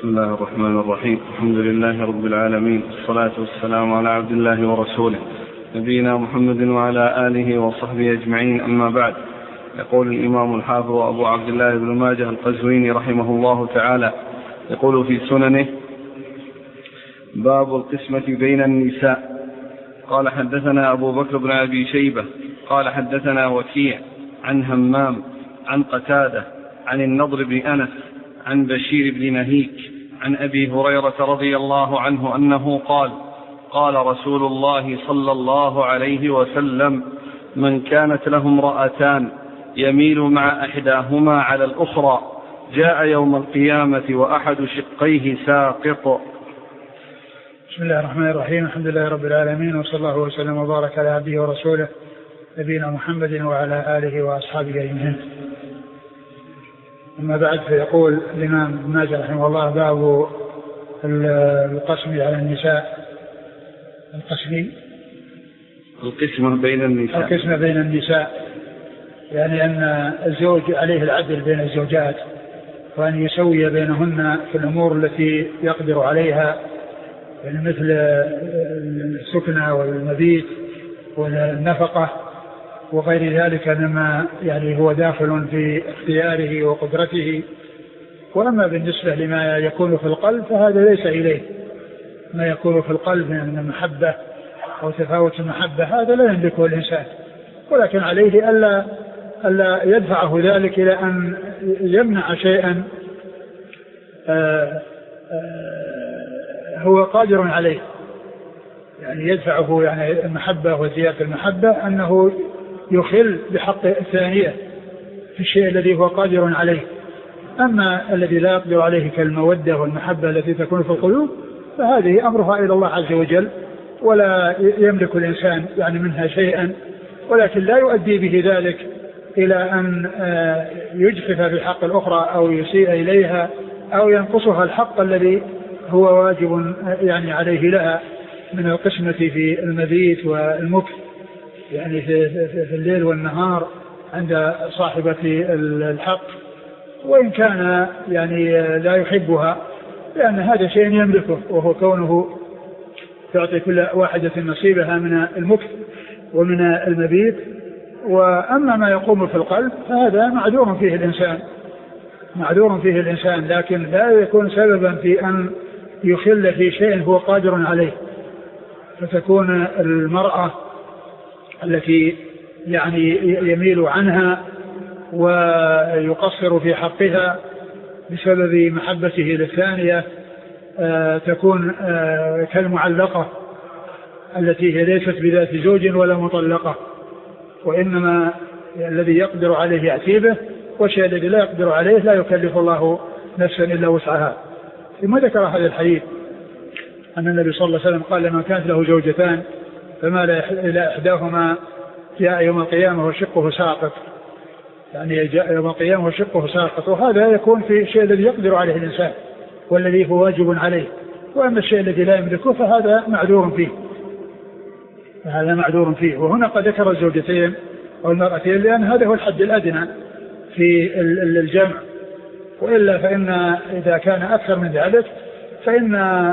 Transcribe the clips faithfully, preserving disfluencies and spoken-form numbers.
بسم الله الرحمن الرحيم. الحمد لله رب العالمين، والصلاة والسلام على عبد الله ورسوله نبينا محمد وعلى آله وصحبه أجمعين، أما بعد. يقول الإمام الحافظ أبو عبد الله بن ماجه القزويني رحمه الله تعالى، يقول في سننه: باب القسمة بين النساء. قال: حدثنا أبو بكر بن أبي شيبة قال: حدثنا وكيع عن همام عن قتادة عن النضر بن أنس عن بشير بن نهيك عن أبي هريرة رضي الله عنه أنه قال: قال رسول الله صلى الله عليه وسلم: من كانت له امرأتان يميل مع إحداهما على الأخرى جاء يوم القيامة وأحد شقيه ساقط. بسم الله الرحمن الرحيم. الحمد لله رب العالمين، وصلى الله وسلم وبارك على عبده ورسوله نبينا محمد وعلى آله وأصحابه أجمعين. أما بعد، فيقول الإمام ابن ماجه رحمه الله: باب القسم على النساء. القسم القسمة بين النساء القسمة بين النساء يعني أن الزوج عليه العدل بين الزوجات، وأن يسوي بينهن في الأمور التي يقدر عليها، يعني مثل السكنة والمبيت والنفقة وغير ذلك مما يعني هو داخل في اختياره وقدرته. وأما بالنسبة لما يكون في القلب فهذا ليس إليه. ما يكون في القلب من المحبة أو تفاوت المحبة هذا لا يملكه الإنسان، ولكن عليه ألا, ألا يدفعه ذلك إلى أن يمنع شيئا آآ آآ هو قادر عليه، يعني يدفعه يعني المحبة وزيادة المحبة أنه يخل بحق الثانية في الشيء الذي هو قادر عليه. أما الذي لا يقدر عليه كالمودة والمحبة التي تكون في القلوب فهذه أمرها إلى الله عز وجل، ولا يملك الإنسان يعني منها شيئا، ولكن لا يؤدي به ذلك إلى أن يجفف في حق الأخرى أو يسيء إليها أو ينقصها الحق الذي هو واجب يعني عليه لها من القسمة في المبيت والمكث، يعني في, في الليل والنهار عند صاحبة الحق، وإن كان يعني لا يحبها، لأن هذا شيء يملكه، وهو كونه تعطي كل واحدة نصيبها من المكث ومن المبيت. وأما ما يقوم في القلب فهذا معذور فيه الإنسان معذور فيه الإنسان لكن لا يكون سببا في أن يخل في شيء هو قادر عليه، فتكون المرأة التي يعني يميل عنها ويقصر في حقها بسبب محبته للثانية آه تكون آه كالمعلقة التي هي ليست بذات زوج ولا مطلقة، وإنما الذي يقدر عليه يأتي به، والشيء الذي لا يقدر عليه لا يكلف الله نفسا إلا وسعها. ثم ذكر هذا الحديث أن النبي صلى الله عليه وسلم قال: لما كانت له زوجتان فمال إلى إحداهما جاء يوم القيامة وشقه ساقط، يعني جاء يوم القيامة وشقه ساقط. وهذا يكون في الشيء الذي يقدر عليه الإنسان والذي هو واجب عليه، وأما الشيء الذي لا يملكه فهذا معذور فيه فهذا معذور فيه. وهنا قد ذكر الزوجتين أو المرأتين لأن هذا هو الحد الأدنى في الجمع، وإلا فإن إذا كان أكثر من ذلك فإن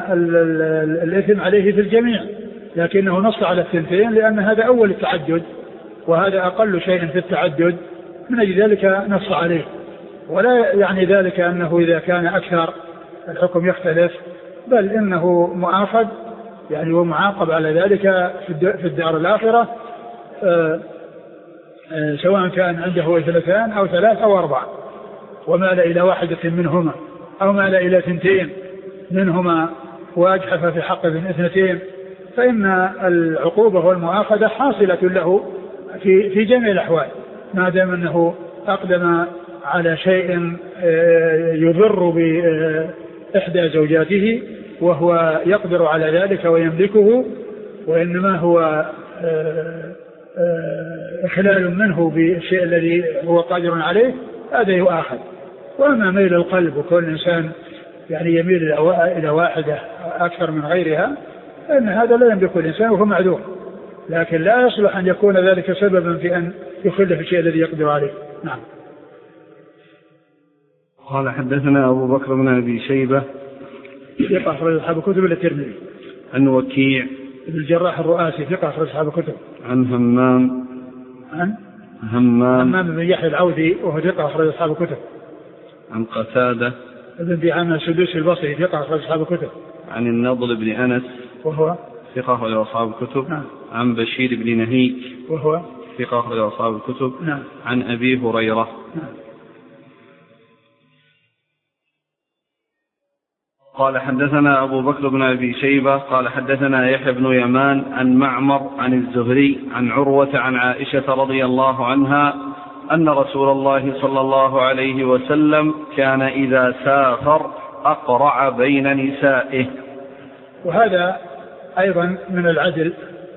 الإثم عليه في الجميع، لكنه نص على الثنتين لأن هذا أول التعدد وهذا أقل شيء في التعدد، من أجل ذلك نص عليه. ولا يعني ذلك أنه إذا كان أكثر الحكم يختلف، بل إنه مؤاخذ يعني ومعاقب على ذلك في الدار الآخرة، سواء كان عنده اثنتان أو ثلاث أو أربع، ومال إلى واحدة منهما أو مال إلى ثنتين منهما واجحف في حق ابن اثنتين، فإن العقوبة والمؤاخذة حاصلة له في في جميع الأحوال، ما دام أنه أقدم على شيء يضر بإحدى زوجاته وهو يقدر على ذلك ويملكه، وإنما هو إخلال منه بالشيء الذي هو قادر عليه، هذا يؤاخذ. وأما ميل القلب وكل إنسان يعني يميل إلى واحدة أكثر من غيرها فإن هذا لا يملك الإنسان وهو معذور، لكن لا يصلح أن يكون ذلك سببا في أن يخل في الشيء الذي يقدر عليه. نعم. قال: حدثنا أبو بكر بن أبي شيبة ثقة أخرج أصحاب الكتب إلا الترمذي. عن وكيع ابن الجراح الرؤاسي ثقة أخرج أصحاب الكتب. عن همام عن همام همام بن يحيى العودي وهو ثقة أخرج أصحاب الكتب. عن قتادة ابن دعامة السدوسي البصري ثقة أخرج أصحاب الكتب. عن النضر بن أنس وهو ثقة أخرج أصحاب الكتب. نعم. عن بشير بن نهيك وهو ثقة أخرج أصحاب الكتب. نعم. عن أبي هريرة. نعم. قال حدثنا أبو بكر بن أبي شيبة قال حدثنا يحيى بن يمان عن معمر عن الزهري عن عروة عن عائشة رضي الله عنها أن رسول الله صلى الله عليه وسلم كان إذا سافر أقرع بين نسائه. وهذا أيضا من العدل،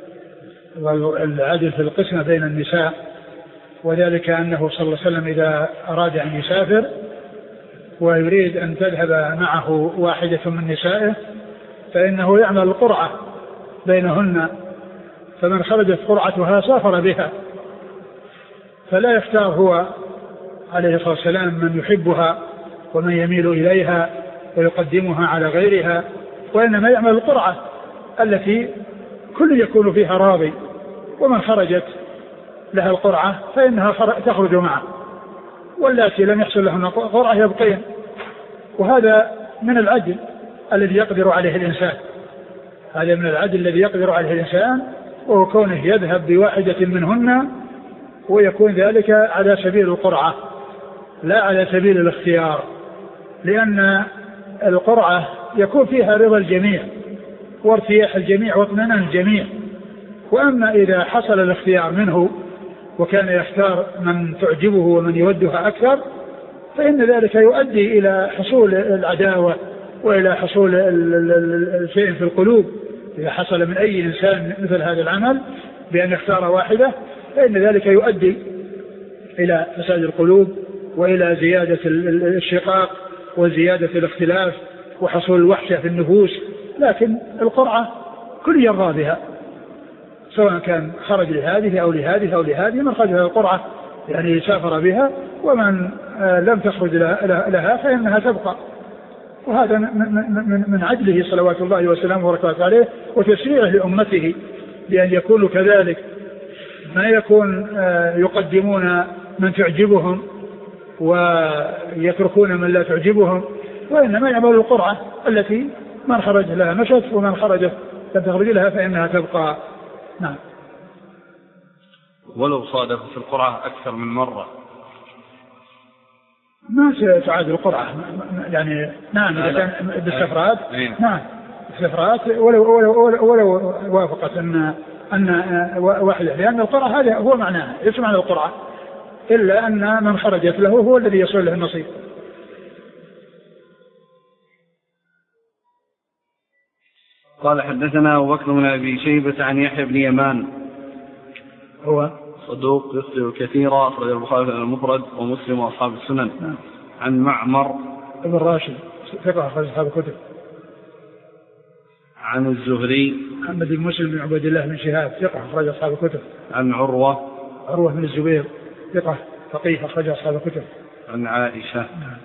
العدل في القسمة بين النساء، وذلك أنه صلى الله عليه وسلم إذا أراد أن يسافر ويريد أن تذهب معه واحدة من نسائه فإنه يعمل القرعة بينهن، فمن خرجت قرعتها سافر بها، فلا يختار هو عليه الصلاة والسلام من يحبها ومن يميل إليها ويقدمها على غيرها، وإنما يعمل القرعة التي كل يكون فيها راضي، ومن خرجت لها القرعة فإنها تخرج معه، واللاتي لم يحصل لهن قرعة يبقين. وهذا من العدل الذي يقدر عليه الإنسان، هذا من العدل الذي يقدر عليه الإنسان، وهو كونه يذهب بواحدة منهن ويكون ذلك على سبيل القرعة لا على سبيل الاختيار، لأن القرعة يكون فيها رضا الجميع وارتياح الجميع واطمئنان الجميع. وأما إذا حصل الاختيار منه وكان يختار من تعجبه ومن يودها أكثر فإن ذلك يؤدي إلى حصول العداوة وإلى حصول الشيء في القلوب. إذا حصل من أي إنسان مثل هذا العمل بأن يختار واحدة فإن ذلك يؤدي إلى فساد القلوب وإلى زيادة الشقاق وزيادة الاختلاف وحصول الوحشة في النفوس. لكن القرعة كل يرضى بها، سواء كان خرج لهذه أو لهذه أو لهذه، من خرج لها القرعة يعني سافر بها، ومن لم تخرج لها فإنها تبقى. وهذا من عدله صلوات الله وسلامه وبركاته عليه وتشريعه لأمته بأن يكونوا كذلك، ما يكون يقدمون من تعجبهم ويتركون من لا تعجبهم، وإنما يعملوا القرعة التي من خرج لها مشت ومن خرجت لم تخرج لها فإنها تبقى. نعم. ولو صادف في القرعة أكثر من مرة ما ستعاد القرعة يعني. نعم إذا كان بالسفرات نعم بالسفرات ولو, ولو, ولو, ولو وافقت أن, أن واحدة، لأن القرعة هذا هو معناها، ليس معنى القرعة إلا أن من خرجت له هو الذي يصل له النصيب. قال حدثنا أبو بكر بن أبي شيبة عن يحيى بن يمان هو صدوق يخطئ كثيرا أخرج البخاري المفرد ومسلم وأصحاب السنن. نعم. عن معمر ابن راشد ثقة أخرج أصحاب الكتب. عن الزهري محمد بن مسلم بن عبد الله بن شهاب ثقة أخرج أصحاب الكتب. عن عروة عروة بن الزبير ثقة فقيه أخرج أصحاب الكتب. عن عائشة. نعم.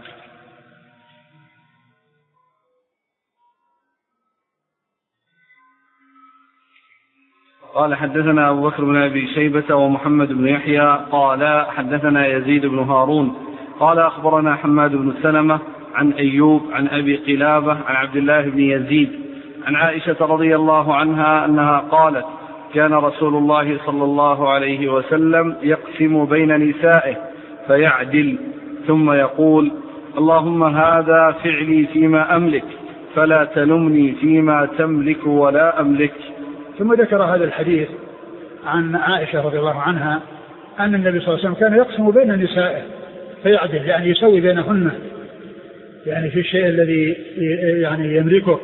قال حدثنا أبو بكر بن أبي شيبة ومحمد بن يحيى قال حدثنا يزيد بن هارون قال أخبرنا حماد بن سلمة عن أيوب عن أبي قلابة عن عبد الله بن يزيد عن عائشة رضي الله عنها أنها قالت كان رسول الله صلى الله عليه وسلم يقسم بين نسائه فيعدل ثم يقول اللهم هذا فعلي فيما أملك فلا تلمني فيما تملك ولا أملك. ثم ذكر هذا الحديث عن عائشة رضي الله عنها أن النبي صلى الله عليه وسلم كان يقسم بين نسائه فيعدل، يعني يسوي بينهن، يعني في الشيء الذي يعني يملكه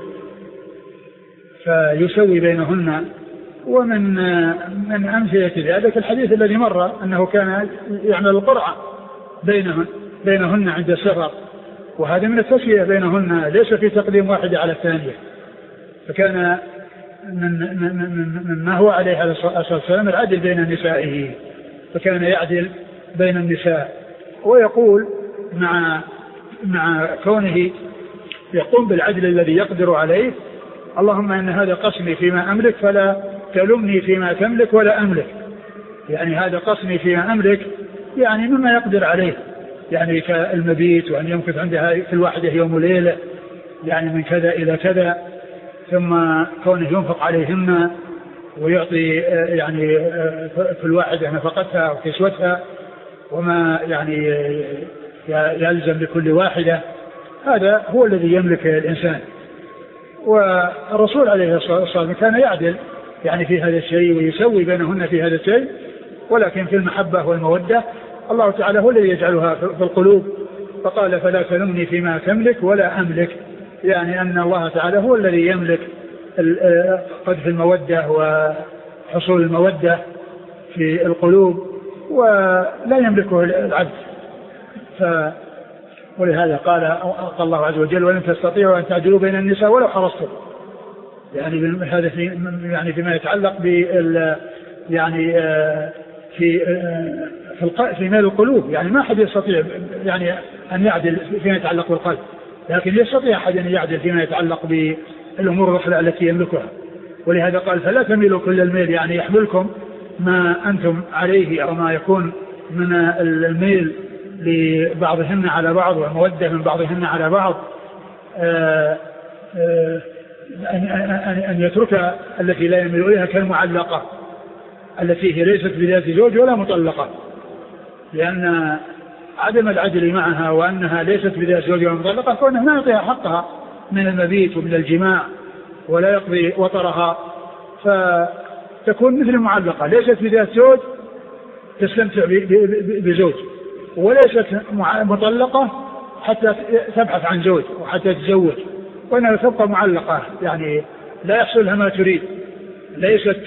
فيسوي بينهن. ومن من أمثلة ذلك الحديث الذي مر أنه كان يعمل القرعة بينهن بينهن عند السفر، وهذا من التسوية بينهن، ليس في تقديم واحدة على الثانية. فكان من, من, من, من ما هو عليه عليه الصلاة والسلام العدل بين نسائه، فكان يعدل بين النساء ويقول مع مع كونه يقوم بالعدل الذي يقدر عليه. اللهم إن هذا قسمي فيما أملك فلا تلمني فيما تملك ولا أملك، يعني هذا قسمي فيما أملك يعني مما يقدر عليه، يعني كالمبيت وأن يمكث عندها في الواحدة يوم وليلة يعني من كذا إلى كذا، ثم كونه ينفق عليهن ويعطي يعني في الواحدة نفقتها وكسوتها وما يعني يلزم لكل واحدة، هذا هو الذي يملك الإنسان. والرسول عليه الصلاة والسلام كان يعدل يعني في هذا الشيء ويسوي بينهن في هذا الشيء، ولكن في المحبة والمودة الله تعالى هو الذي يجعلها في القلوب، فقال فلا تلمني فيما تملك ولا أملك، يعني أن الله تعالى هو الذي يملك قذف المودة وحصول المودة في القلوب ولا يملكه العبد. ف ولهذا قال الله عز وجل ولن تستطيعوا أن تعدلوا بين النساء ولو حرصتم، يعني هذا في يعني فيما يتعلق بال يعني في في في مال القلوب، يعني ما حد يستطيع يعني أن يعدل فيما يتعلق بالقلب، لكن يستطيع أحد أن يعدل فيما يتعلق بالأمور الأخرى التي يملكها. ولهذا قال فلا تميلوا كل الميل، يعني يحملكم ما أنتم عليه أو ما يكون من الميل لبعضهن على بعض ومودة من بعضهن على بعض، آآ آآ أن يترك التي لا يميل إليها كالمعلقة التي هي ليست بذات زوج ولا مطلقة، لأن عدم العدل معها وأنها ليست بذات زوج ولا مطلقة فإنه لا يعطيها حقها من المبيت ومن الجماع ولا يقضي وطرها، فتكون مثل المعلقة ليست بذات زوج تستمتع بزوج، وليست مطلقة حتى تبحث عن زوج وحتى تتزوج، وإنها تبقى معلقة يعني لا يحصل لها ما تريد، ليست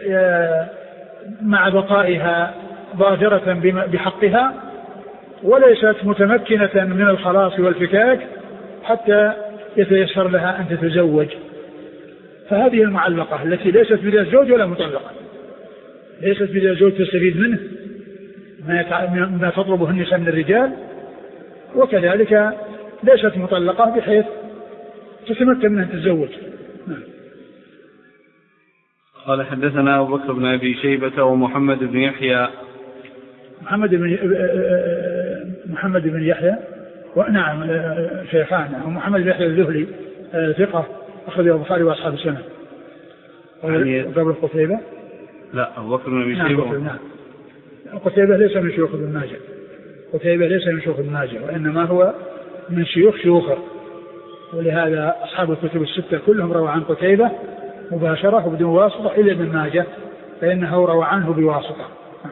مع بقائها ظاهرة بحقها، وليست متمكنة من الخلاص والفكاك حتى يتيسر لها أن تتزوج. فهذه المعلقة التي ليست بذات زوج ولا مطلقة، ليست بذات زوج تستفيد منه ما تطلبه النساء من الرجال، وكذلك ليست مطلقة بحيث تتمكن من أن تتزوج. قال حدثنا أبو بكر بن أبي شيبة ومحمد بن يحيى محمد بن محمد بن يحيى ونعم شيخان، ومحمد بن يحيى الذهلي ثقة أخرجه البخاري وأصحاب السنة. قبل قتيبة لا أبو بكر بن أبي شيبة نعم, نعم. قتيبة ليس من شيوخ ابن ماجه، قتيبة ليس من شيوخ ابن ماجه وإنما هو من شيوخ شيوخه، ولهذا أصحاب الكتب الستة كلهم روى عن قتيبة مباشرة وبدون واسطة إلا ابن ماجه فإنه روى عنه بواسطة.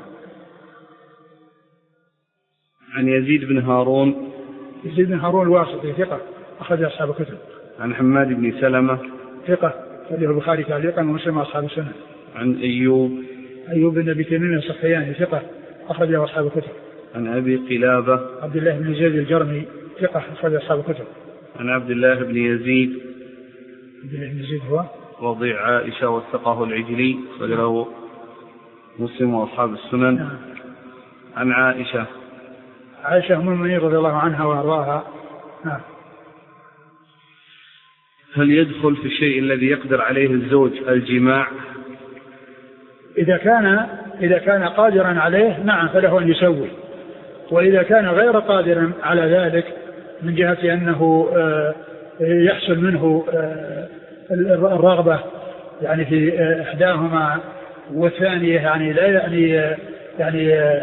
عن يزيد بن هارون يزيد بن هارون الواسطي ثقة أخرج أصحاب الكتب. عن حماد بن سلمة ثقة أخرجه البخاري تعليقا ومسلم أصحاب السنة. عن أيوب أيوب بن أبي تميم الصحياني ثقة أخرجه أصحاب الكتب. عن أبي قلابة عبد الله بن زيد الجرمي ثقة أخرج أصحاب الكتب. عن عبد الله بن يزيد عبد الله بن يزيد هو وضيع عائشة وثقه العجلي وله مسلم وأصحاب السنن. نعم. عن عائشة عائشة أم المؤمنين رضي الله عنها وأرضاها. نعم. هل يدخل في الشيء الذي يقدر عليه الزوج الجماع؟ إذا كان إذا كان قادرا عليه نعم فله أن يسوي، وإذا كان غير قادر على ذلك من جهة أنه يحصل منه الرغبة يعني في إحداهما والثانية يعني لا يعني يعني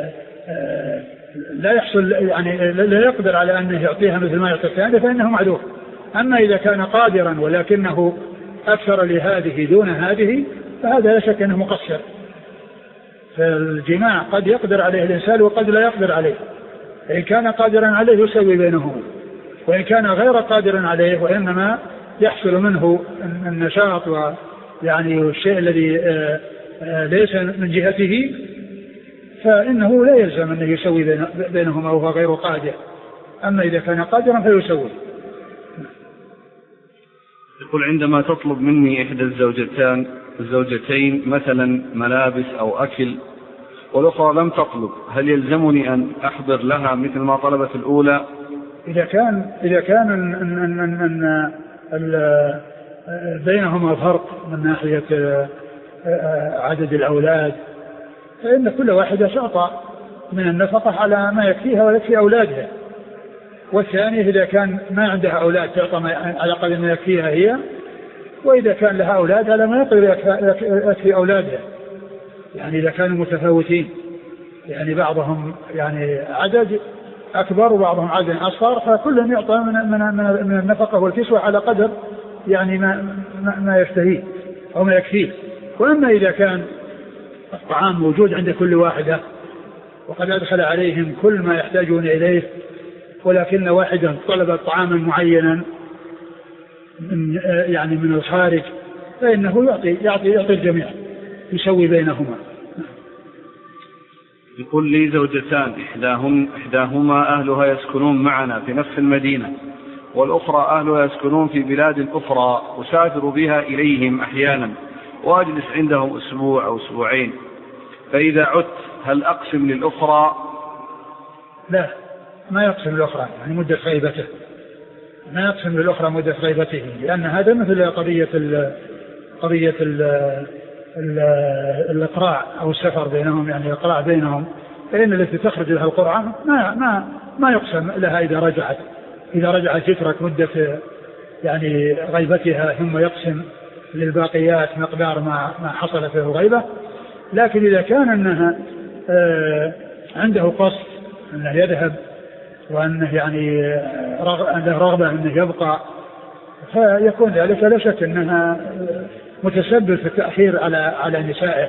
لا يحصل يعني لا يقدر على أنه يعطيها مثل ما يعطي الثانية فإنه معذور. أما إذا كان قادرا ولكنه أكثر لهذه دون هذه فهذا لا شك أنه مقصر. فالجماع قد يقدر عليه الإنسان وقد لا يقدر عليه، إن كان قادرا عليه يسوي بينهما، وإن كان غير قادر عليه وإنما يحصل منه النشاط ويعني الشيء الذي ليس من جهته فإنه لا يلزم أنه يسوي بينهما وهو غير قادر. أما إذا كان قادرا فيسوي. يقول عندما تطلب مني إحدى الزوجتان الزوجتين مثلا ملابس أو أكل والأخرى لم تطلب، هل يلزمني أن أحضر لها مثل ما طلبت الأولى إذا كان إذا كان أن أن أن أن بينهما فرق من ناحية عدد الأولاد، فإن كل واحدة تعطى من النفقة على ما يكفيها ويكفي أولادها. والثانية إذا كان ما عندها أولاد تعطى على قدر ما يكفيها هي، وإذا كان لها أولاد على ما يقدر يكفي أولادها. يعني إذا كانوا متفاوتين، يعني بعضهم يعني عدد أكبر وبعضهم عدد أصغر، فكل يعطى من من من النفقة والكسوة على قدر يعني ما ما يشتهيه أو ما يكفيه. وأما إذا كان الطعام موجود عند كل واحدة وقد أدخل عليهم كل ما يحتاجون إليه، ولكن واحدة طلب طعاما معينا من يعني من الخارج، فإنه يعطي يعطي يعطي الجميع، يسوي بينهما. يقول لي زوجتان، إحداهم إحداهما أهلها يسكنون معنا في نفس المدينة، والأخرى أهلها يسكنون في بلاد أخرى، أسافر بها إليهم أحيانا وأجلس عندهم أسبوع أو أسبوعين، فإذا عدت هل أقسم للأخرى؟ لا، ما يقسم للأخرى يعني مدة غيبته، ما يقسم للأخرى مدة غيبته، لأن هذا مثل قضية ال قضية ال ال الإقراع أو السفر بينهم، يعني الإقراع بينهم، فإن التي تخرج لها القرعة ما ما ما يقسم لها إذا رجعت إذا رجعت يترك مدة يعني غيبتها ثم يقسم للباقيات مقدار ما ما حصل فيه الغيبة. لكن إذا كان أنها آه عنده قصد أنه يذهب وأنه يعني عنده رغبة أنه يبقى، فيكون ذلك لا شك أنها متسبب في التأخير على على نسائه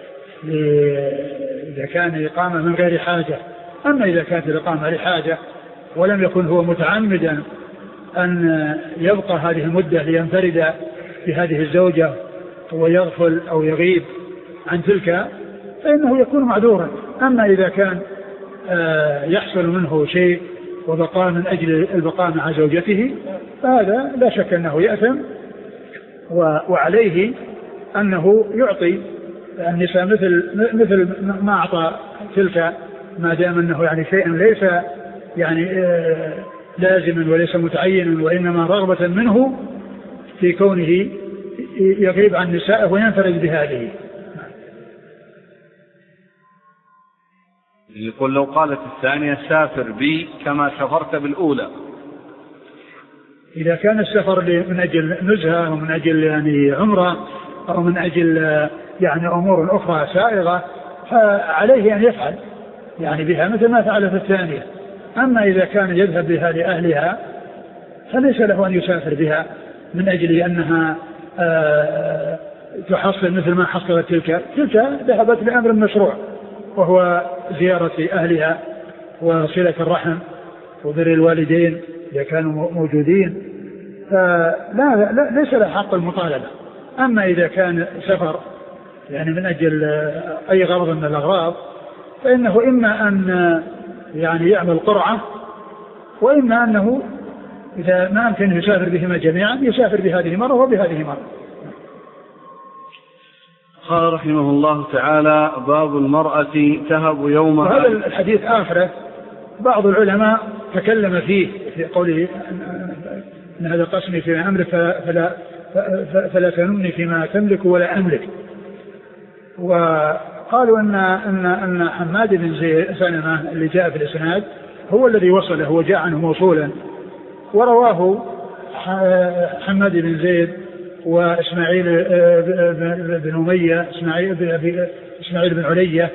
إذا كان إقامة من غير حاجة. أما إذا كانت الإقامة لحاجة ولم يكن هو متعمدا أن يبقى هذه المدة لينفرد بهذه الزوجة ويغفل أو يغيب عن تلك، فإنه يكون معذورا. أما إذا كان يحصل منه شيء وبقاء من أجل البقاء مع زوجته، فهذا لا شك أنه يأثم، وعليه أنه يعطي النساء مثل مثل ما أعطى تلك، ما دام أنه يعني شيء ليس يعني لازما وليس متعينا، وإنما رغبة منه في كونه يغيب عن نسائه وينفرد بهذه. يقول لو قالت الثانية سافر بي كما سافرت بالأولى، إذا كان السفر من أجل نزهة أو من أجل يعني عمرة أو من أجل يعني أمور أخرى سائغة، فعليه أن يفعل يعني بها مثل ما فعل في الثانية. أما إذا كان يذهب بها لأهلها فليس له أن يسافر بها من أجل أنها تحصل مثل ما حصلت تلك. تلك ذهبت لأمر مشروع وهو زيارة أهلها وصلة الرحم وبر الوالدين إذا كانوا موجودين، فلا لا ليس له حق المطالبة. أما إذا كان سفر يعني من أجل أي غرض من الأغراض، فإنه إما أن يعني يعمل قرعة، وإما أنه إذا ما أمكن يسافر بهما جميعا يسافر بهذه مرة وبهذه مرة. قال رحمه الله تعالى: باب المرأة تهب يومها. وهذا الحديث آخره بعض العلماء تكلم فيه في قوله أن هذا قسمي فيما أملك فلا, فلا تنمني فيما تملك ولا أملك. وقالوا أن, أن, أن حماد بن زيد سلمة اللي جاء في الإسناد هو الذي وصله وجاء عنه موصولا، ورواه حماد بن زيد وإسماعيل بن أمية إسماعيل بن, إسماعيل بن علية،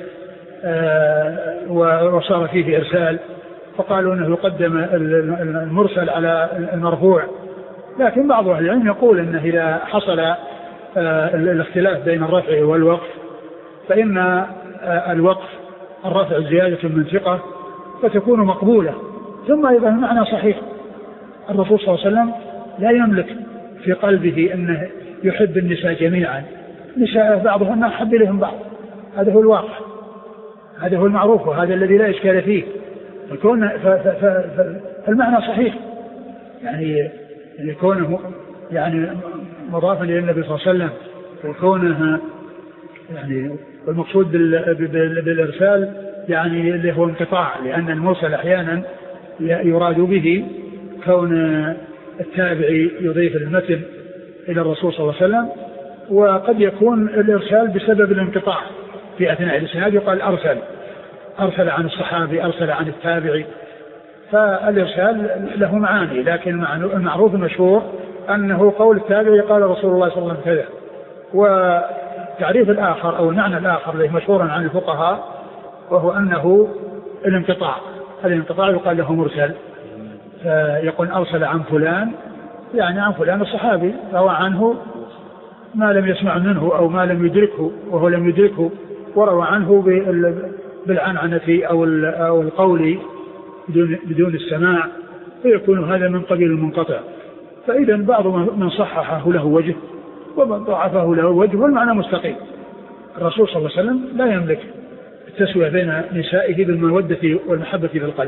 وصار فيه إرسال، فقالوا أنه يقدم المرسل على المرفوع. لكن بعض أهل العلم يقول أنه إذا حصل الاختلاف بين الرفع والوقف فإن الوقف الرفع زيادة من ثقة فتكون مقبولة. ثم أيضا المعنى صحيح، الرسول صلى الله عليه وسلم لا يملك في قلبه أنه يحب النساء جميعا، نساء بعضهن أحب لهم بعض، هذا هو الواقع، هذا هو المعروف، وهذا الذي لا إشكال فيه. فكون فالمعنى صحيح، يعني كونه يعني مضافا إلى النبي صلى الله عليه وسلم، وكونه يعني المقصود بالإرسال يعني اللي هو انقطاع، لأن المرسل أحيانا يراد به كون التابعي يضيف المتن إلى الرسول صلى الله عليه وسلم، وقد يكون الإرسال بسبب الانقطاع في أثناء الإسناد، يقال أرسل أرسل عن الصحابي، أرسل عن التابعي، فالإرسال له معاني، لكن المعروف المشهور أنه قول التابعي قال رسول الله صلى الله عليه وسلم كذا. وتعريف الآخر أو المعنى الآخر الذي مشهورا عن الفقهاء وهو أنه الانقطاع، الانقطاع يقال له مرسل، فيقول أرسل عن فلان يعني عن فلان الصحابي، روى عنه ما لم يسمع منه أو ما لم يدركه وهو لم يدركه، وروى عنه بالعنعنة أو القول بدون السماع، فيكون هذا من قبيل المنقطع. فإذا بعض من صححه له وجه ومن ضعفه له وجه، والمعنى مستقيم. الرسول صلى الله عليه وسلم لا يملك التسوية بين نسائه بالمودة والمحبة في القلب.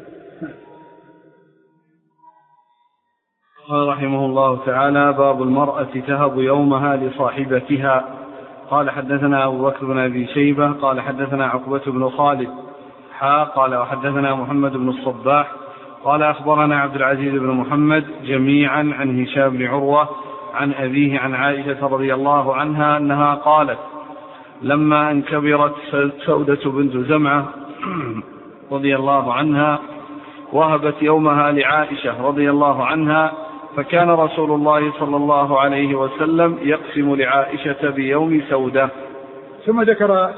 قال رحمه الله تعالى: باب المرأة تهب يومها لصاحبتها. قال حدثنا أبو بكر بن أبي شيبة قال حدثنا عقبة بن خالد حا قال وحدثنا محمد بن الصباح قال أخبرنا عبد العزيز بن محمد جميعا عن هشام بن عروة عن أبيه عن عائشة رضي الله عنها أنها قالت: لما أن كبرت سودة بنت زمعة رضي الله عنها وهبت يومها لعائشة رضي الله عنها، فكان رسول الله صلى الله عليه وسلم يقسم لعائشة بيوم سودة. ثم ذكر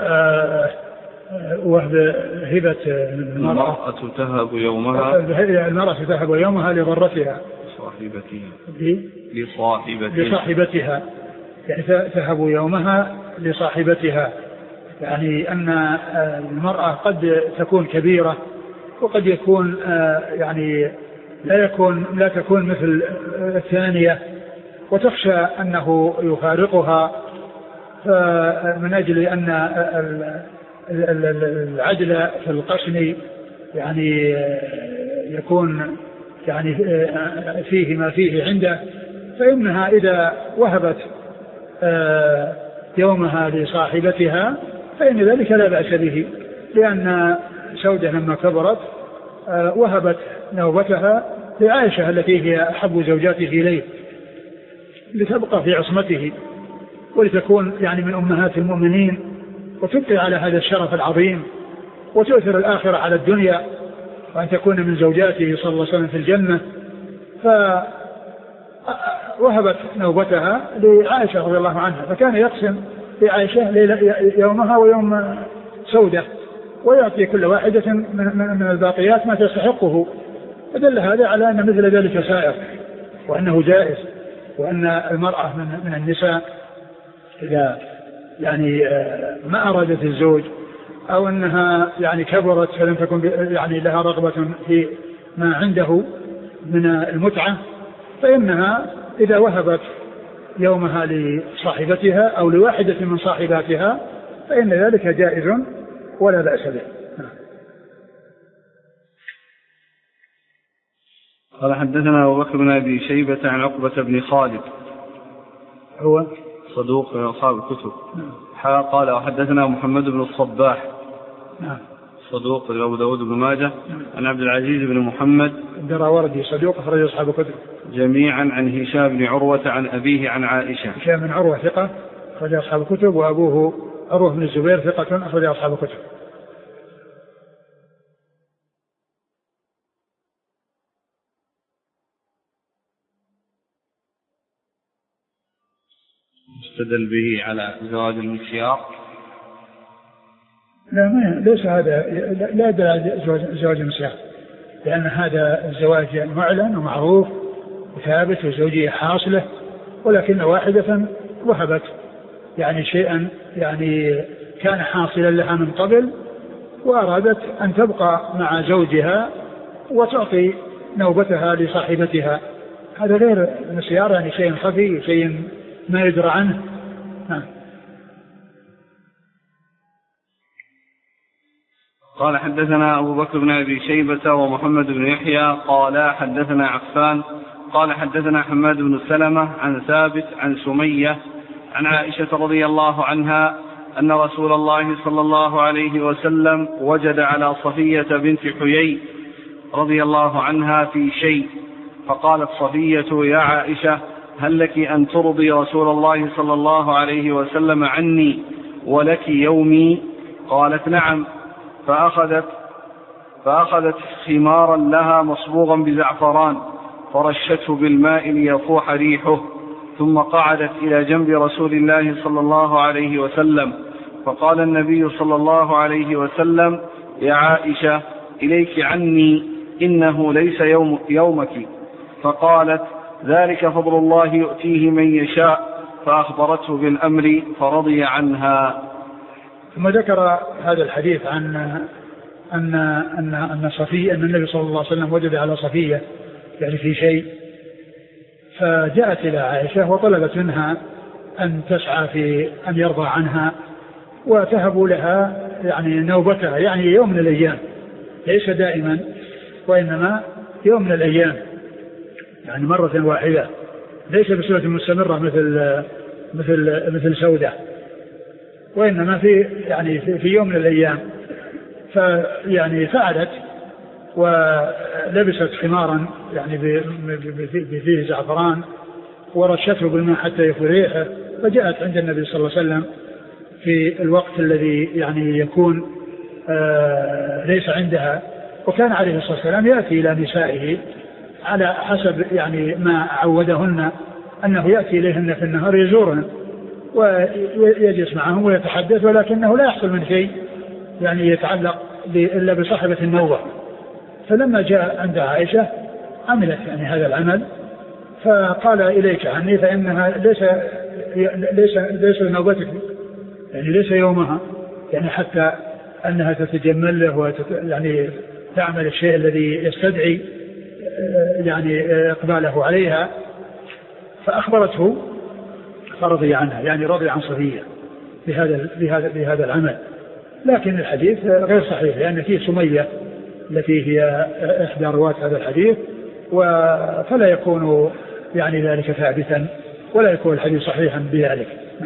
وهب هبة المرأة تهب يومها المرأة تهب يومها لضرتها لصاحبتها لصاحبتها لصاحبتها يعني تهب يومها لصاحبتها، يعني أن المرأة قد تكون كبيرة وقد يكون يعني لا يكون لا تكون مثل الثانية، وتخشى أنه يفارقها، من أجل أن العدل في القسم يعني يكون يعني فيه ما فيه عنده، فإنها إذا وهبت يومها لصاحبتها فإن ذلك لا بأس به، لأن سودة لما كبرت وهبت نوبتها لعائشة التي هي أحب زوجاته إليه لتبقى في عصمته ولتكون يعني من أمهات المؤمنين وتبقي على هذا الشرف العظيم وتؤثر الآخرة على الدنيا، وأن تكون من زوجاته صلى الله عليه وسلم في الجنة. فوهبت نوبتها لعائشة رضي الله عنها، فكان يقسم لعائشة يومها ويوم سودة ويعطي كل واحدة من الباقيات ما تستحقه، فدل هذا على أن مثل ذلك سائر وأنه جائز، وأن المرأة من النساء إذا يعني ما أرادت الزوج أو أنها يعني كبرت فلم تكن يعني لها رغبة في ما عنده من المتعة، فإنها إذا وهبت يومها لصاحبتها أو لواحدة من صاحباتها فإن ذلك جائز ولا بأس به. قال حدثنا أبو بكر بن أبي شيبة عن عقبة بن خالد هو صدوق من أصحاب الكتب. نعم. قال وحدثنا محمد بن الصباح نعم. صدوق أبو داود بن ماجه. نعم. عن عبد العزيز بن محمد الدراوردي صدوق أخرج أصحاب الكتب جميعا عن هشام بن عروة عن أبيه عن عائشة. هشام بن عروة ثقة أخرج أصحاب الكتب، وأبوه عروة بن الزبير ثقة أخرج أصحاب الكتب. استدل به على زواج المسيار؟ لا ما ليس هذا لا يدل على زواج المسيار، لأن هذا الزواج معلن ومعروف وثابت وزوجية حاصلة، ولكن واحدة وهبت يعني شيئا يعني كان حاصلا لها من قبل وأرادت أن تبقى مع زوجها وتعطي نوبتها لصاحبتها، هذا غير المسيار، يعني شيء خفي وشيء ما يدرى عنه. ها. قال حدثنا أبو بكر بن أبي شيبة ومحمد بن يحيى قال حدثنا عفان قال حدثنا حماد بن سلمة عن ثابت عن سمية عن عائشة رضي الله عنها أن رسول الله صلى الله عليه وسلم وجد على صفية بنت حيي رضي الله عنها في شيء، فقالت صفية: يا عائشة، هل لك أن ترضي رسول الله صلى الله عليه وسلم عني ولك يومي؟ قالت: نعم. فأخذت فأخذت خمارا لها مصبوغا بزعفران فرشته بالماء ليفوح ريحه، ثم قعدت إلى جنب رسول الله صلى الله عليه وسلم، فقال النبي صلى الله عليه وسلم: يا عائشة، إليك عني، إنه ليس يوم يومك. فقالت: ذلك فضل الله يؤتيه من يشاء، فأخبرته بالأمر فرضي عنها. ثم ذكر هذا الحديث عن أن أن أن صفية أن النبي صلى الله عليه وسلم وجد على صفية يعني في شيء، فجاءت إلى عائشة وطلبت منها أن تسعى في أن يرضى عنها وتهب لها يعني نوبتها، يعني يوم من الأيام، ليس دائما وإنما يوم من الأيام، يعني مرة واحدة، ليس بصفة مستمرة مثل مثل مثل سودة، وإنما في يعني في, في يوم من الأيام. فيعني فعلت ولبست خمارا يعني فيه زعفران ورشته بالماء حتى يفور ريحه، فجاءت عند النبي صلى الله عليه وسلم في الوقت الذي يعني يكون آه ليس عندها، وكان عليه الصلاة والسلام يأتي إلى نسائه على حسب يعني ما عودهن أنه يأتي إليهن في النهار يزورهن ويجلس معهم ويتحدث، ولكنه لا يحصل من شيء يعني يتعلق إلا بصاحبة النوبة. فلما جاء عند عائشة عملت يعني هذا العمل، فقال: إليك عني، فإنها ليس ليس ليس نوبتك، يعني ليس يومها، يعني حتى أنها تتجمل له وتت يعني تعمل الشيء الذي يستدعي يعني إقباله عليها. فأخبرته فرضي عنها، يعني رضي عن صفية بهذا بهذا بهذا العمل. لكن الحديث غير صحيح، لأن فيه سمية التي هي إحدى رواة هذا الحديث، فلا يكون يعني ذلك ثابتا ولا يكون الحديث صحيحا بذلك.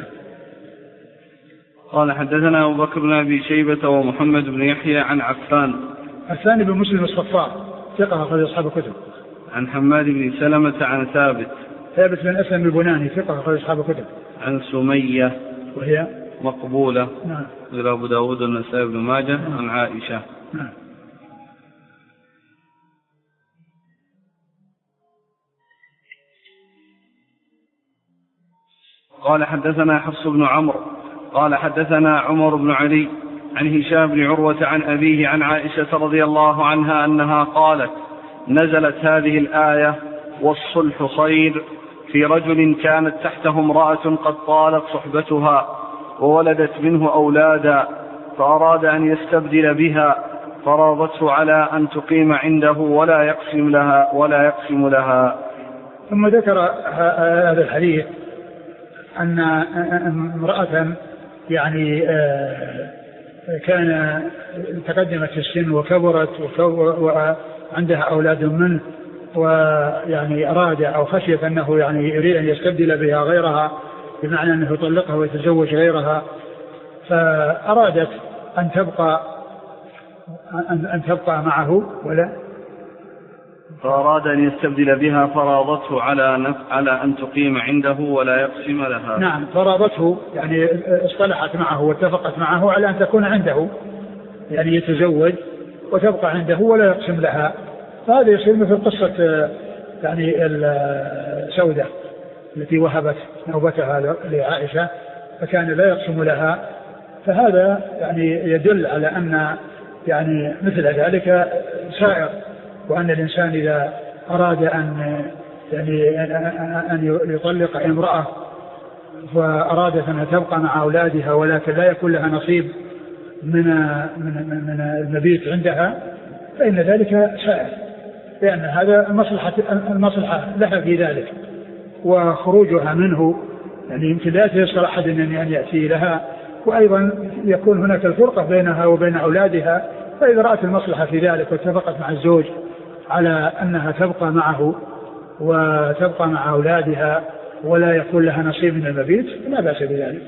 قال: حدثنا أبو بكر بن أبي شيبة ومحمد بن يحيى عن عفان عفان بن مسلم الصفار ثقة أخرج أصحاب الكتب. عن حماد بن سلمة عن ثابت ثابت بن أسلم البناني ثقة أخرج أصحاب الكتب. عن سمية وهي مقبولة. نعم. غير أبو داود والنسائي بن ماجه. نعم. عن عائشة. نعم. قال: حدثنا حفص بن عمرو قال: حدثنا عمر بن علي عن هشام بن عروة عن أبيه عن عائشة رضي الله عنها أنها قالت: نزلت هذه الآية: والصلح خير، في رجل كانت تحته امرأة قد طالت صحبتها وولدت منه أولادا، فأراد أن يستبدل بها، فراضته على أن تقيم عنده ولا يقسم لها ولا يقسم لها. ثم ذكر هذا الحديث أن امرأة يعني كان تقدمت في السن وكبرت وعندها أولاد منه، ويعني أراد أو خشيت أنه يعني يريد أن يستبدل بها غيرها، بمعنى أنه يطلقها ويتزوج غيرها، فأرادت أن تبقى أن تبقى معه ولا فأراد أن يستبدل بها، فراضته على على أن تقيم عنده ولا يقسم لها. نعم، فراضته يعني اصطلحت معه واتفقت معه على أن تكون عنده، يعني يتزوج وتبقى عنده ولا يقسم لها. فهذا يصير مثل قصة يعني السودة التي وهبت نوبتها لعائشة فكان لا يقسم لها. فهذا يعني يدل على أن يعني مثل ذلك سائر، وأن الإنسان إذا أراد أن يعني أن يطلق امرأة وأرادت أن تبقى مع أولادها ولكن لا يكون لها نصيب من من من المبيت عندها، فإن ذلك سائر، لأن هذا المصلحة المصلحة لها في ذلك، وخروجها منه يعني يمكن لا يتيسر أحد أن يأتي لها، وأيضا يكون هناك الفرقة بينها وبين أولادها. فإذا رأت المصلحة في ذلك واتفقت مع الزوج على أنها تبقى معه وتبقى مع أولادها ولا يكون لها نصيب من المبيت لا بأس بذلك.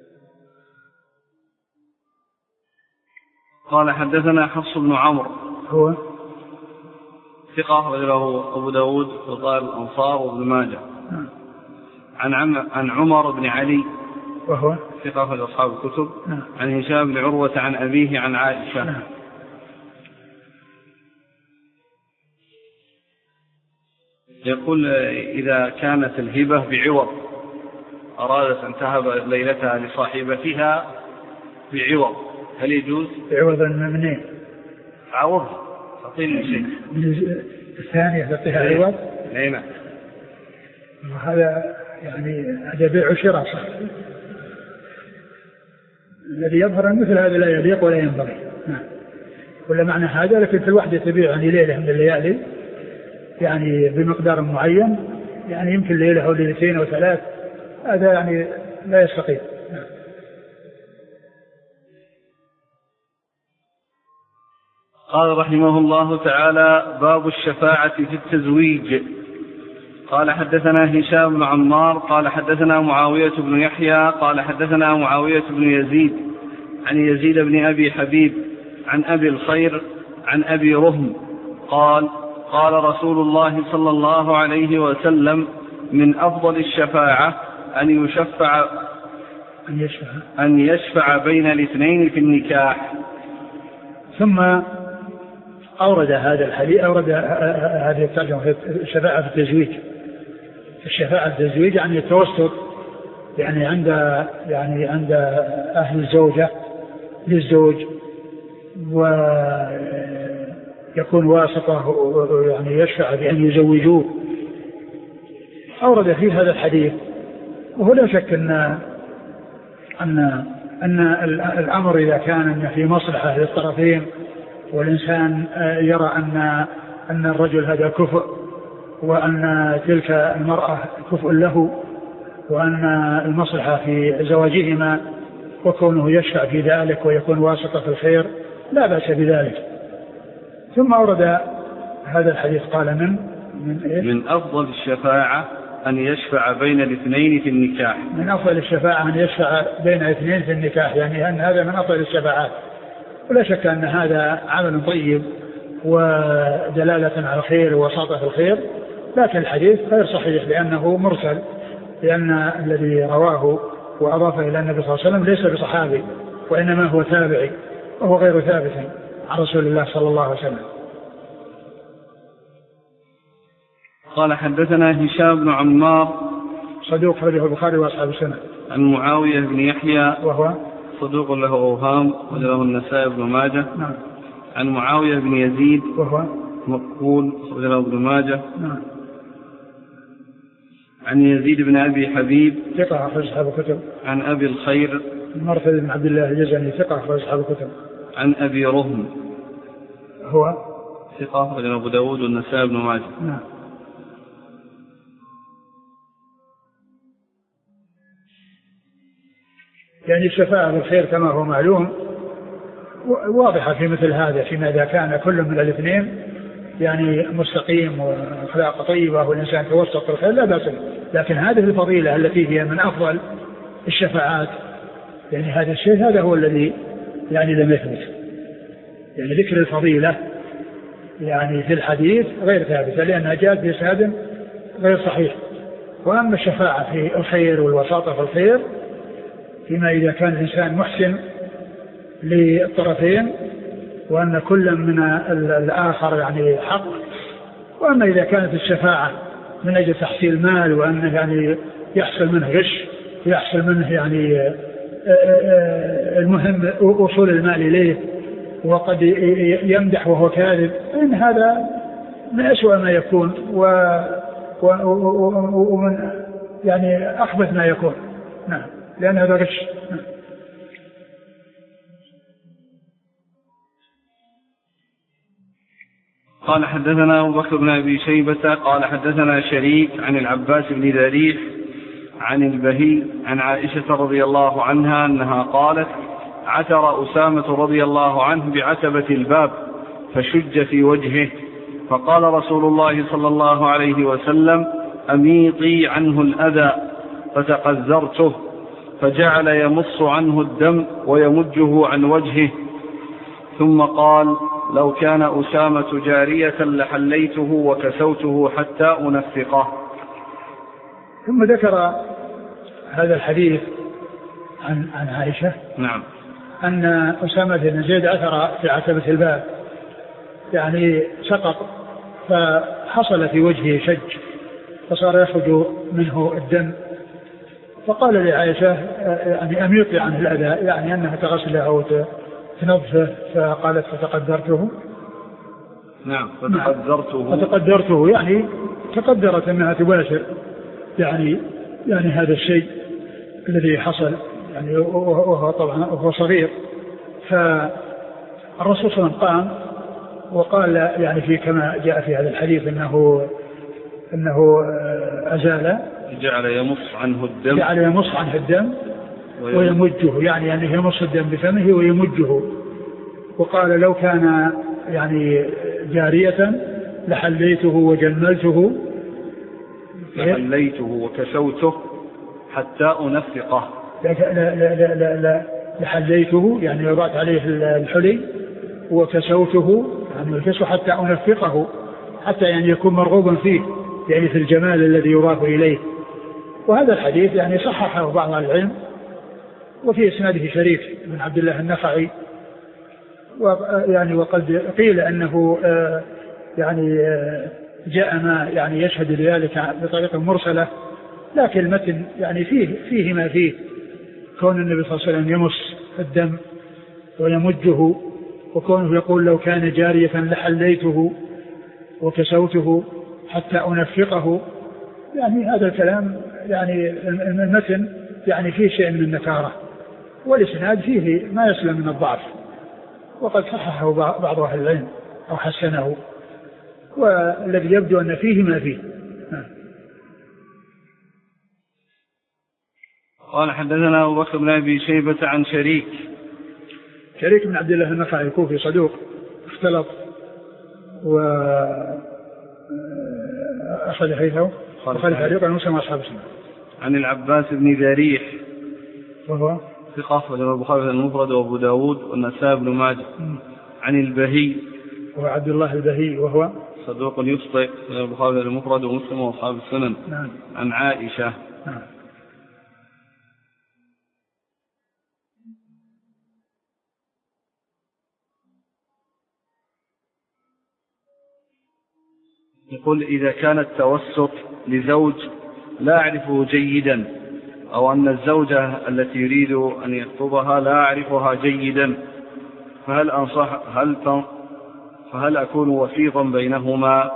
قال: حدثنا حفص بن عمرو هو ثقة وله أبو داود وقال الأنصار وابن ماجه. نعم. عن عم عن عمر بن علي وهو ثقة في أصحاب الكتب. نعم. عن هشام بن عروة عن أبيه عن عائشة. نعم. يقول إذا كانت الهبة بعوض أرادت أن تهب ليلتها لصاحبتها بعوض هل يجوز؟ بعوض منين؟ عوض تعطيني شيء الثانية تعطيها عوض؟ اي نعم. وهذا يعني هذا بيع وشراء صح. الذي يظهر أن مثل هذا لا يليق ولا ينبغي. نعم. ولا معنى هذا لكن في الوحدة تبيع يعني ليلة من الليالي يعني بمقدار معين يعني يمكن ليلة أو ليلتين أو ثلاث هذا يعني لا يستقيم. نعم. قال رحمه الله تعالى باب الشفاعة في التزويج. قال حدثنا هشام بن عمار قال حدثنا معاوية بن يحيى قال حدثنا معاوية بن يزيد عن يزيد بن أبي حبيب عن أبي الخير عن أبي رهم قال قال رسول الله صلى الله عليه وسلم من أفضل الشفاعة أن يشفع أن يشفع, أن يشفع بين الاثنين في النكاح. ثم أورد هذا الحديث أورد هذه الترجمة في الشفاعة في التزويج. الشفاعة في التزويج يعني التوسط يعني عند يعني عند أهل الزوجة للزوج ويكون واسطة يعني يشفع بأن يزوجوه. أورد في هذا الحديث وهو لا شك أن أن أن الأمر إذا كان في مصلحة للطرفين والإنسان يرى أن أن الرجل هذا كفء وأن تلك المرأة كفء له وأن المصلحة في زواجهما وكونه يشفع في ذلك ويكون واسطة في الخير لا بأس بذلك. ثم أورد هذا الحديث قال من من, إيه؟ من أفضل الشفاعة أن يشفع بين الاثنين في النكاح. من أفضل الشفاعة أن يشفع بين الاثنين في النكاح يعني أن هذا من أفضل الشفاعات. ولا شك أن هذا عمل طيب ودلالة على الخير ووساطة في الخير لكن الحديث غير صحيح لأنه مرسل لأن الذي رواه وأضافه إلى النبي صلى الله عليه وسلم ليس بصحابي وإنما هو تابعي وهو غير ثابت عن رسول الله صلى الله عليه وسلم. قال حدثنا هشام بن عمار صدوق أخرجه البخاري وأصحاب السنة. عن معاوية بن يحيى وهو صدوق له أوهام وله النسائي بن ماجه. نعم. عن معاوية بن يزيد وهو مقبول وله ابن ماجه. نعم. عن يزيد بن أبي حبيب ثقة أخرج أصحاب الكتب. عن أبي الخير مرثد بن عبد الله الجزني ثقة أخرج أصحاب الكتب. عن أبي رهم هو ثقة وله أبو داود والنسائي بن ماجه. نعم. يعني الشفاعة بالخير كما هو معلوم واضحة في مثل هذا فيما إذا كان كل من الاثنين يعني مستقيم وأخلاق طيبة والإنسان توسط في الخير لا بأس. لكن هذه الفضيلة التي هي من أفضل الشفاعات يعني هذا الشيء هذا هو الذي يعني لم يثبت. يعني ذكر الفضيلة يعني في الحديث غير ثابتة لأنها جاءت بإسناد غير صحيح. وأما الشفاعة في الخير والوساطة في الخير فيما إذا كان الإنسان محسن للطرفين وأن كل من الآخر يعني حق. وأما إذا كانت الشفاعة من أجل تحصيل مال وأنه يعني يحصل منه غش يحصل منه يعني المهم وصول المال إليه وقد يمدح وهو كاذب إن هذا من أسوأ ما يكون ومن يعني أخبث ما يكون. نعم لأن هذا غش. قال حدثنا أبو بكر بن أبي شيبة قال حدثنا شريك عن العباس بن ذريح عن البهي عن عائشة رضي الله عنها أنها قالت عثر أسامة رضي الله عنه بعتبة الباب فشج في وجهه فقال رسول الله صلى الله عليه وسلم أميطي عنه الأذى فتقذرته فجعل يمص عنه الدم ويمجه عن وجهه ثم قال لو كان أسامة جارية لحليته وكسوته حتى أنفقه. ثم ذكر هذا الحديث عن عن عائشة نعم أن أسامة بن زيد أثر في عتبة الباب، يعني سقط فحصل في وجهه شج فصار يخرج منه الدم، فقال لعائشة يعني أميطي عنه الأذى، يعني أنها تغسله أو تنظفه، فقالت فتقدرته. نعم فتقدرته فتقدرته يعني تقدرت أنها تباشر يعني يعني هذا الشيء الذي حصل، يعني وهو طبعا وهو صغير. فالرسول صلى الله عليه وسلم قام وقال يعني في كما جاء في هذا الحديث انه انه ازال جعل يمص عنه الدم جعل يمص عنه الدم ويمجه، يعني انه يمص الدم بفمه ويمجه. وقال لو كان يعني جارية لحليته وجملته لحليته وكسوته حتى أنفقه. لا لا لا لا لا لحليته يعني وضعت عليه الحلي وكسوته يعني الكسو حتى أنفقه، حتى يعني يكون مرغوبا فيه يعني في الجمال الذي يضاف إليه. وهذا الحديث يعني صححه بعض العلم، وفي إسناده شريك بن عبد الله النخعي، ويعني وقد قيل أنه يعني جاء ما يعني يشهد لذلك بطريقة مرسلة، لكن المتن يعني فيه فيه ما فيه، كون النبي صلى الله عليه وسلم يمص الدم ويمجه، وكونه يقول لو كان جارية لحليته وكسوته حتى أنفقه، يعني هذا الكلام يعني المتن يعني فيه شيء من النكارة، والإسناد فيه ما يسلم من الضعف، وقد صححه بعض أهل العلم أو حسنه، والذي يبدو أن فيه ما فيه. قال حدثنا أبو بكر بن أبي شيبة عن شريك شريك بن عبد الله النخعي الكوفي صدوق اختلط وأخذ حديثه وخالف حديثه عن مسلم وأصحاب السنة. عن العباس بن ذريح وهو ثقة وجمع البخاري المفرد وأبو داود والنسائي بن ماجه. عن البهي وهو عبد الله البهي وهو صدوق يخطئ وجمع البخاري المفرد ومسلم وأصحاب السنن. نعم. عن عائشة نعم. يقول إذا كان التوسط لزوج لا أعرفه جيدا، أو أن الزوجة التي يريد أن يخطبها لا أعرفها جيدا، فهل أنصح هل تن فهل أكون وسيطا بينهما؟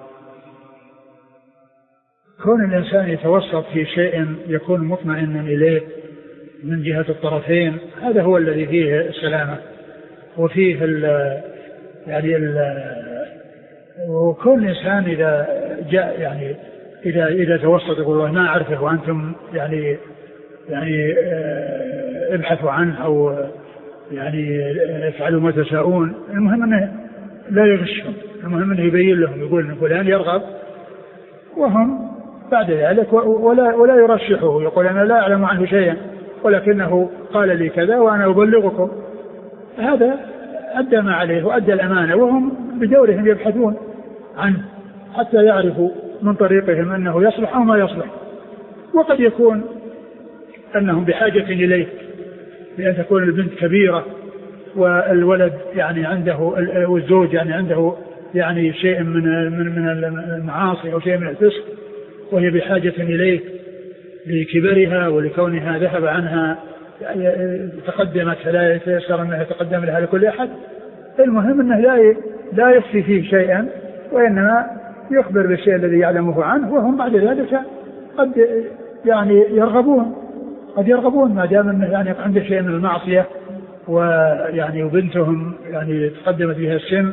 كون الإنسان يتوسط في شيء يكون مطمئنا إليه من جهة الطرفين، هذا هو الذي فيه السلامة وفيه ال يعني ال وكل إنسان إذا جاء يعني إذا إذا توسط يقول الله ما أعرفه وأنتم يعني يعني ابحثوا عنه أو يعني افعلوا ما تشاءون، المهم أنه لا يغشهم، المهم أنه يبين لهم يقول أن فلان يرغب، وهم بعد ذلك ولا ولا يرشحه يقول أنا لا أعلم عنه شيئا ولكنه قال لي كذا وأنا أبلغكم. هذا أدى ما عليه وأدى الأمانة، وهم بدورهم يبحثون عنه حتى يعرفوا من طريقهم أنه يصلح أو ما يصلح. وقد يكون أنهم بحاجة إليه، لأن تكون البنت كبيرة والولد يعني عنده والزوج يعني عنده يعني شيء من من من المعاصي أو شيء من الفسق، وهي بحاجة إليه لكبرها ولكونها ذهب عنها تقدمت فلا يتيسر أنها يتقدم لها لكل أحد. المهم أنه لا لا يخفي فيه شيئا، وإنما يخبر بالشيء الذي يعلمه عنه، وهم بعد ذلك قد يعني يرغبون قد يرغبون ما دام أنه يعني عنده شيء من المعصية، ويعني وبنتهم يعني تقدمت بها السن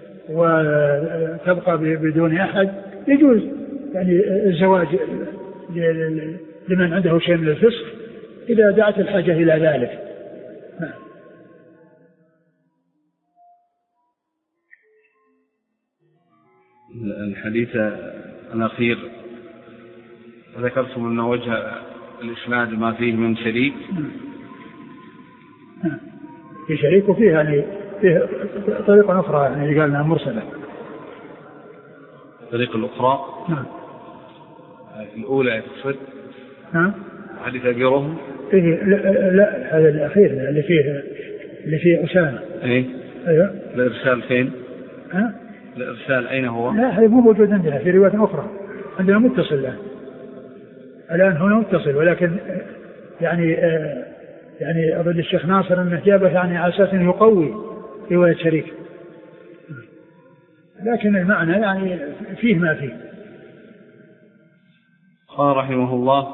وتبقى بدون أحد، يجوز يعني الزواج لمن عنده شيء من الفسق إذا دعت الحاجة إلى ذلك. الحديث الأخير ذكرتم أن وجه الإسناد ما فيه من شريك، في شريك وفيه يعني فيه طريق أخرى يعني قالنا مرسلة. الطريق الأخرى نعم. الأولى تقصد؟ نعم. حديث غيرهم؟ إيه لا, لا هذا الأخير اللي فيه اللي فيه أسامة. إيه. أيوه. الإرسال فين؟ ها؟ الإرسال أين هو؟ لا هذا مو موجود عندنا، في رواية أخرى عندنا متصل الآن. الآن هنا متصل، ولكن يعني آه يعني أظن الشيخ ناصر أنه جابه يعني على أساس أنه يقوي رواية شريك، لكن المعنى يعني فيه ما فيه. قال رحمه الله: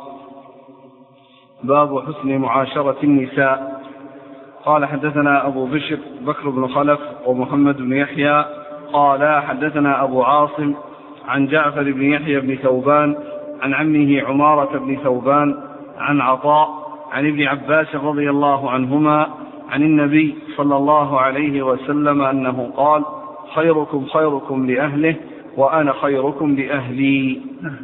باب حسن معاشرة النساء. قال حدثنا أبو بشر بكر بن خلف ومحمد بن يحيى قال حدثنا أبو عاصم عن جعفر بن يحيى بن ثوبان عن عمه عمارة بن ثوبان عن عطاء عن ابن عباس رضي الله عنهما عن النبي صلى الله عليه وسلم أنه قال: خيركم خيركم لأهله وأنا خيركم لأهلي.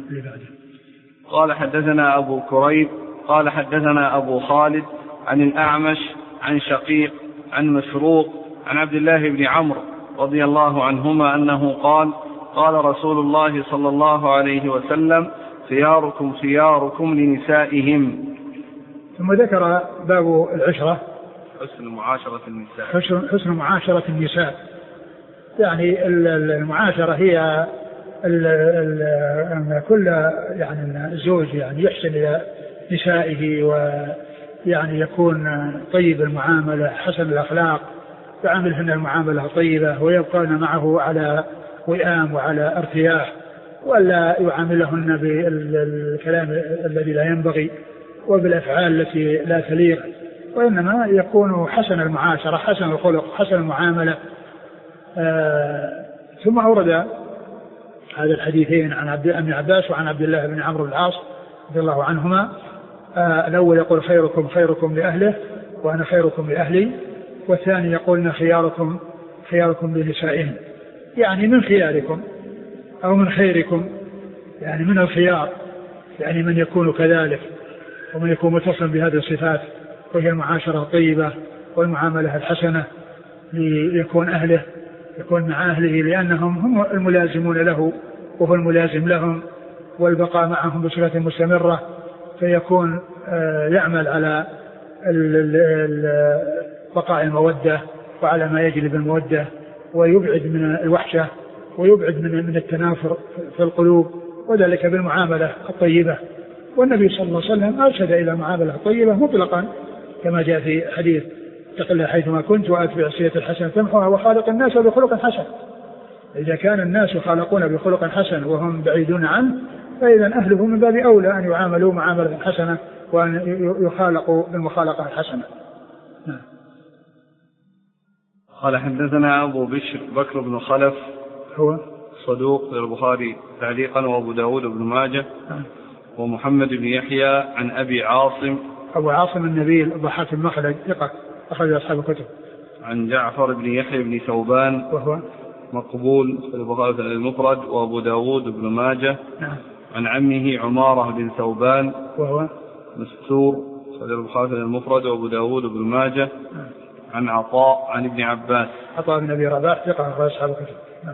قال حدثنا أبو كريب قال حدثنا أبو خالد عن الأعمش عن شقيق عن مسروق عن عبد الله بن عمرو رضي الله عنهما أنه قال: قال رسول الله صلى الله عليه وسلم: خياركم خياركم لنسائهم. ثم ذكر باب العشرة، حسن معاشرة النساء. حسن معاشرة النساء، يعني المعاشرة هي ال ال أن كل يعني الزوج يعني يحسن إلى نسائه، ويعني يكون طيب المعاملة حسن الأخلاق، يعاملهن المعاملة طيبة ويبقون معه على وئام وعلى ارتياح، ولا يعاملهن بالكلام الذي لا ينبغي وبالأفعال التي لا تليق، وإنما يكون حسن المعاشرة حسن الخلق حسن المعاملة. آه ثم أورد هذا الحديثين عن عبد ابن عباس وعن عبد الله بن عمرو بن العاص رضي الله عنهما. آه الأول يقول: خيركم خيركم لأهله وأنا خيركم لأهلي، والثاني يقول: خياركم خياركم لنسائهم، يعني من خياركم أو من خيركم، يعني من الخيار، يعني من يكون كذلك ومن يكون متصل بهذه الصفات، وهي المعاشرة الطيبة والمعاملة الحسنة، ليكون أهله يكون مع أهله، لأنهم هم الملازمون له وهو الملازم لهم، والبقاء معهم بصفة مستمرة، فيكون يعمل على بقاء المودة وعلى ما يجلب المودة، ويبعد من الوحشة ويبعد من التنافر في القلوب، وذلك بالمعاملة الطيبة. والنبي صلى الله عليه وسلم أرشد إلى المعاملة الطيبة مطلقا، كما جاء في حديث: اتق الله حيثما كنت وأتبع السيئة الحسنة تمحوها وخالق الناس بخلق حسن. إذا كان الناس خالقون بخلق حسن وهم بعيدون عنه، فإذا أهله من باب أولى أن يعاملوا معاملة حسنة وأن يخالقوا بالمخالقة الحسنة. نعم. قال حدثنا أبو بشر بكر بن خلف هو صدوق للبخاري تعليقا وأبو داود بن ماجه. نعم. ومحمد بن يحيى عن أبي عاصم أبو عاصم النبيل الضحاك المخلد ثقة أخرج أصحاب الكتب. عن جعفر بن يحيى بن ثوبان وهو مقبول في البخاري المفرد وأبو داود بن ماجه. نعم. عن عمه عمارة بن ثوبان وهو مستور في البخاري المفرد وأبو داود بن ماجه. نعم. عن عطاء عن ابن عباس عطاء بن أبي رباح ثقة أخرج أصحاب الكتب. نعم.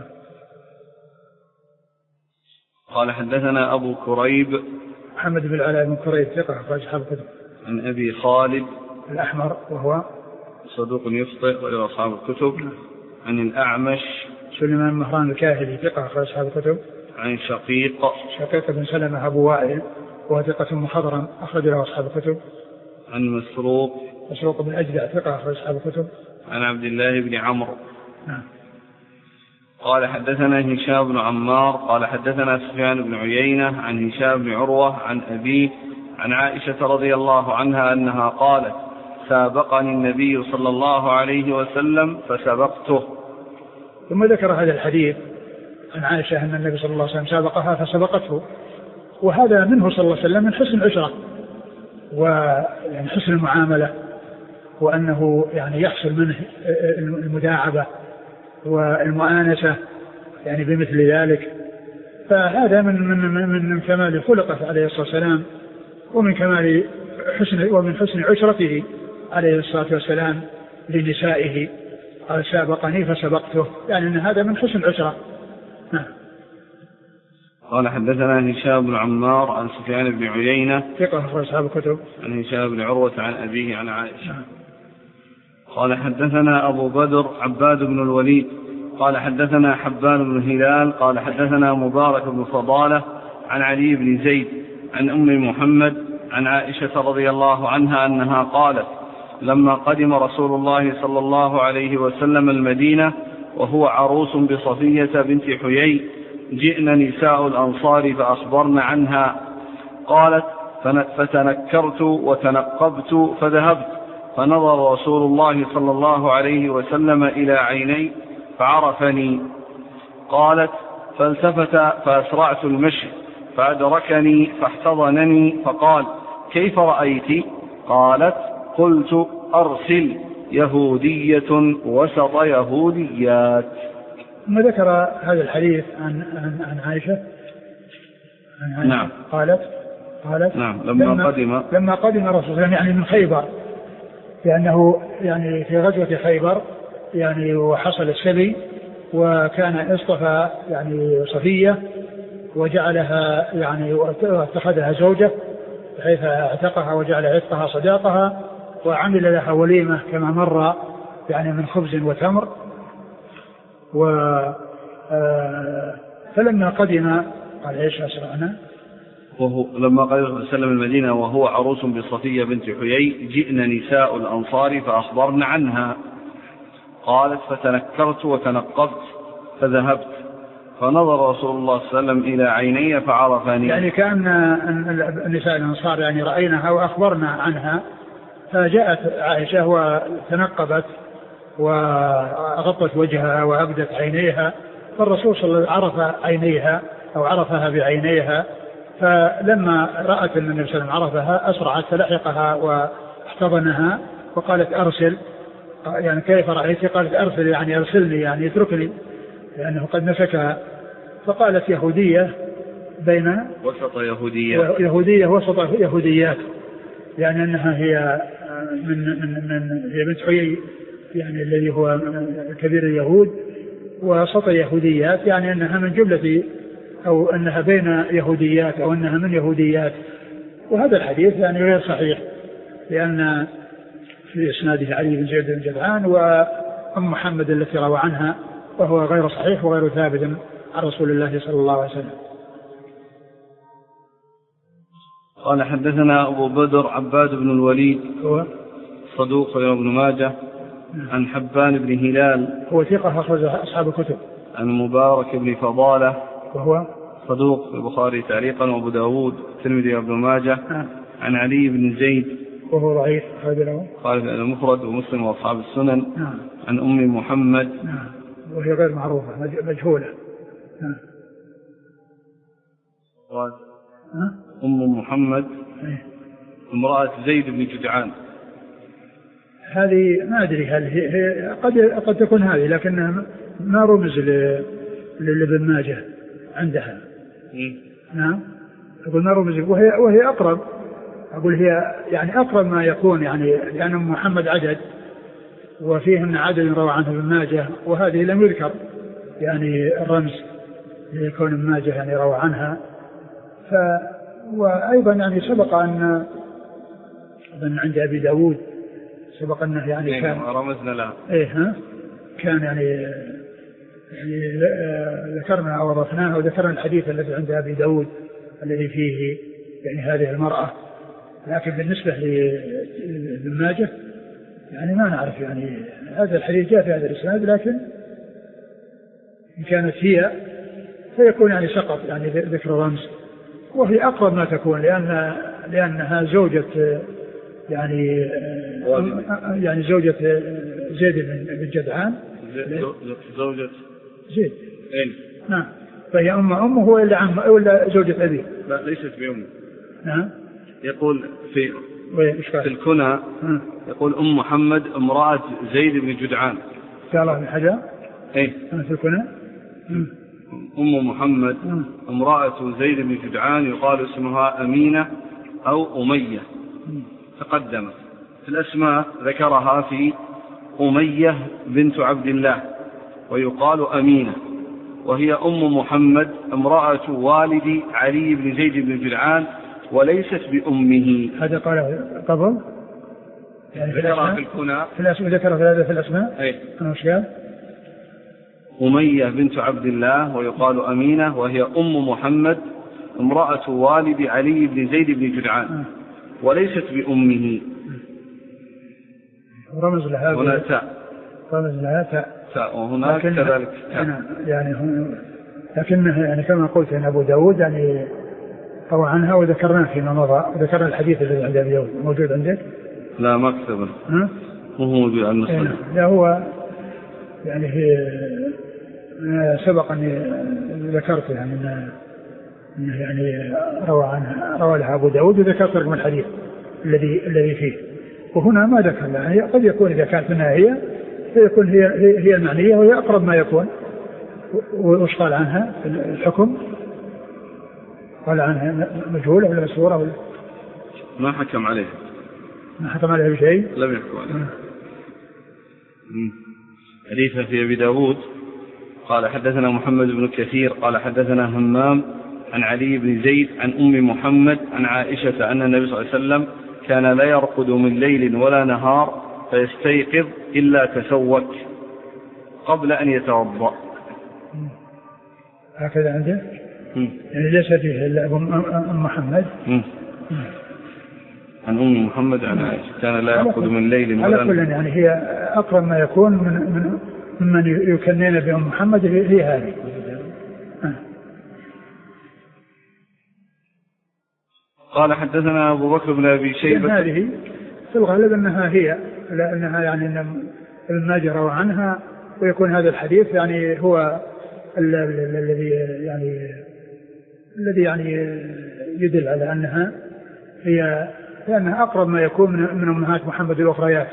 قال حدثنا أبو كريب محمد بن العلاء بن كريب ثقة أخرج أصحاب الكتب. عن أبي خالد الأحمر وهو صدوق يخطئ وإلى أصحاب الكتب. عن الأعمش سليمان مهران الكاهلي ثقة أخرج أصحاب الكتب. عن شقيق شقيق بن سلمة أبو وائل وهو ثقة مخضرم أخرج له أصحاب الكتب. عن مسروق مسروق بن أجدع ثقة أخرج أصحاب الكتب. عن عبد الله بن عمرو. نعم. قال حدثنا هشام بن عمار قال حدثنا سفيان بن عيينة عن هشام بن عروة عن أبيه عن عائشة رضي الله عنها أنها قالت: سابقني النبي صلى الله عليه وسلم فسبقته. ثم ذكر هذا الحديث عن عائشة أن النبي صلى الله عليه وسلم سابقها فسبقته، وهذا منه صلى الله عليه وسلم من حسن العشرة ويعني حسن المعاملة، وأنه يعني يحصل منه المداعبة والمؤانسة يعني بمثل ذلك. فهذا من من من كمال خلقه عليه الصلاة والسلام، ومن كمال حسن ومن حسن عشرته عليه الصلاة والسلام لنسائه، قال سابقني فسبقته، يعني أن هذا من حسن العشرة. نعم. قال حدثنا هشام بن عمار عن سفيان بن عيينة ثقة أخرج أصحاب الكتب. عن هشام بن عروة عن أبيه عن عائشة. قال حدثنا أبو بدر عباد بن الوليد قال حدثنا حبان بن هلال قال حدثنا مبارك بن فضالة عن علي بن زيد عن أم محمد عن عائشة رضي الله عنها أنها قالت لما قدم رسول الله صلى الله عليه وسلم المدينة وهو عروس بصفية بنت حيي جئن نساء الأنصار فأخبرن عنها. قالت فتنكرت وتنقبت فذهبت فنظر رسول الله صلى الله عليه وسلم إلى عيني فعرفني. قالت فالتفت فأسرعت المشي فأدركني فاحتضنني فقال كيف رأيت؟ قالت قلت أرسل يهودية وسط يهوديات. ثم ذكر هذا الحديث عن, عن, عن عائشة. عن عائشة نعم. قالت قالت نعم لما, لما قدم لما قدم رسول الله يعني من خيبر، لأنه يعني في غزوة خيبر يعني وحصل السبي وكان اصطفى يعني صفية وجعلها يعني واتخذها زوجة بحيث اعتقها وجعل عتقها صداقها وعمل لها وليمة كما مر يعني من خبز وتمر. و فلما قدم قال ايش اسرعنا وهو لما قدم صلى الله عليه وسلم المدينة وهو عروس بصفية بنت حيي جئن نساء الأنصار فأخبرن عنها. قالت فتنكرت وتنقبت فذهبت فنظر رسول الله صلى الله عليه وسلم إلى عيني فعرفني. يعني كأن النساء الأنصار يعني رأيناها وأخبرنا عنها، فجاءت عائشة وتنقبت وغطت وجهها وأبدت عينيها، فالرسول صلى الله عليه وسلم عرف عينيها أو عرفها بعينيها، فلما رأت أن النبي صلى الله عليه وسلم عرفها أسرعت فلحقها واحتضنها وقالت أرسل، يعني كيف رأيت؟ قالت أرسل يعني أرسلني يعني اتركني لأنه قد مسكها. فقالت يهودية بين وسط يهوديات يهودية وسط يهوديات، يعني أنها هي من من من هي بنت حيي يعني الذي هو كبير اليهود، وسط يهوديات يعني أنها من جملة أو أنها بين يهوديات أو أنها من يهوديات. وهذا الحديث يعني غير صحيح لأن في إسناده علي بن زيد بن جدعان وأم محمد التي روى عنها، وهو غير صحيح وغير ثابت عن رسول الله صلى الله عليه وسلم. قال حدثنا أبو بدر عباد بن الوليد هو صدوق ابن ماجه عن حبان بن هلال هو ثقة أخرج أصحاب الكتب عن مبارك بن فضالة وهو صدوق في البخاري تعليقا وأبو داود الترمذي وابن ماجه عن علي بن زيد وهو ضعيف قال المفرد ومسلم وأصحاب السنن نعم. عن أم محمد نعم. وهي غير معروفة مجهولة نعم. أم محمد امرأة زيد بن جدعان، هذه ما أدري هل هي, هي قد قد تكون هذه لكنها ما رمز لابن ماجه عندها. نعم أقول ما رمز وهي وهي أقرب، أقول هي يعني أقرب ما يكون يعني لأن محمد عدد وفيهم عدد روى عنه ابن ماجه، وهذه لم يذكر يعني الرمز لكون ابن ماجه يعني روى عنها. ف وأيضا يعني سبق أن عند أبي داود سبق أنه يعني كان رمزنا له إيه ها كان يعني, يعني ذكرنا أو ضفناه وذكرنا الحديث الذي عند أبي داود الذي فيه يعني هذه المرأة، لكن بالنسبة لابن ماجه يعني ما نعرف يعني هذا الحديث جاء في هذا الإسناد، لكن إن كانت هي فيكون يعني سقط يعني ذكر رمز، وهي أقرب ما تكون لأن لأنها زوجة يعني يعني زوجة زيد بن جدعان زوجة زيد إيه؟ نعم، فهي أم أمه هو إلا عم ولا زوجة أبيه؟ لا ليست بأمه. نعم يقول في في الكنى يقول أم محمد امرأة زيد بن جدعان. قال الله من حاجة إيه في الكنى أم محمد امرأة زيد بن جدعان يقال اسمها أمينة أو أمية، تقدم في الأسماء ذكرها في أمية بنت عبد الله ويقال أمينة، وهي أم محمد امرأة والد علي بن زيد بن جدعان وليست بأمه. هذا قال قبل يعني في ذكرها في الكنى في الأسماء، ذكرها في هذا في الأسماء. أي أنا وش قال؟ أمية بنت عبد الله ويقال أمينة، وهي أم محمد امرأة والد علي بن زيد بن جدعان آه. وليست بأمه. رمز لها هنا تاء، رمز لها تاء تاء وهناك كذلك تاء. يعني لكنه يعني كما قلت أن أبو داود يعني روى عنها وذكرناه فيما مضى، وذكرنا الحديث الذي عند أبي داود. موجود عندك؟ لا ما كتبه، مو موجود عند النص. لا هو يعني سبق أني ذكرت يعني أنه يعني روى عنها، روى لها أبو داود، وذكرت رقم الحديث الذي الذي فيه. وهنا ما ذكر لها، يعني قد يكون إذا كانت منها هي فيكون هي هي المعنية وهي أقرب ما يكون. وش قال عنها الحكم؟ قال عنها مجهولة ولا مسهورة ولا؟ ما حكم عليها، ما حكم عليها بشيء، لم يحكم عليها. حديث في أبي داود قال حدثنا محمد بن كثير قال حدثنا همام عن علي بن زيد عن أم محمد عن عائشة أن النبي صلى الله عليه وسلم كان لا يرقد من ليل ولا نهار فيستيقظ إلا تسوك قبل أن يتوضأ. هكذا عنده يعني ليس فيه إلا أم محمد مم. عن أم محمد عن عائشة كان لا يرقد من ليل ولا نهار. يعني هي أقرب ما يكون من من ممن يكنين بأم محمد هي هذه. قال حدثنا أبو بكر بن أبي شيبة. هذه في الغالب أنها هي، لأنها يعني أن ابن ماجه روى عنها، ويكون هذا الحديث يعني هو الذي يعني الذي يعني يدل على أنها هي، لأنها أقرب ما يكون من أمهات محمد الأخريات.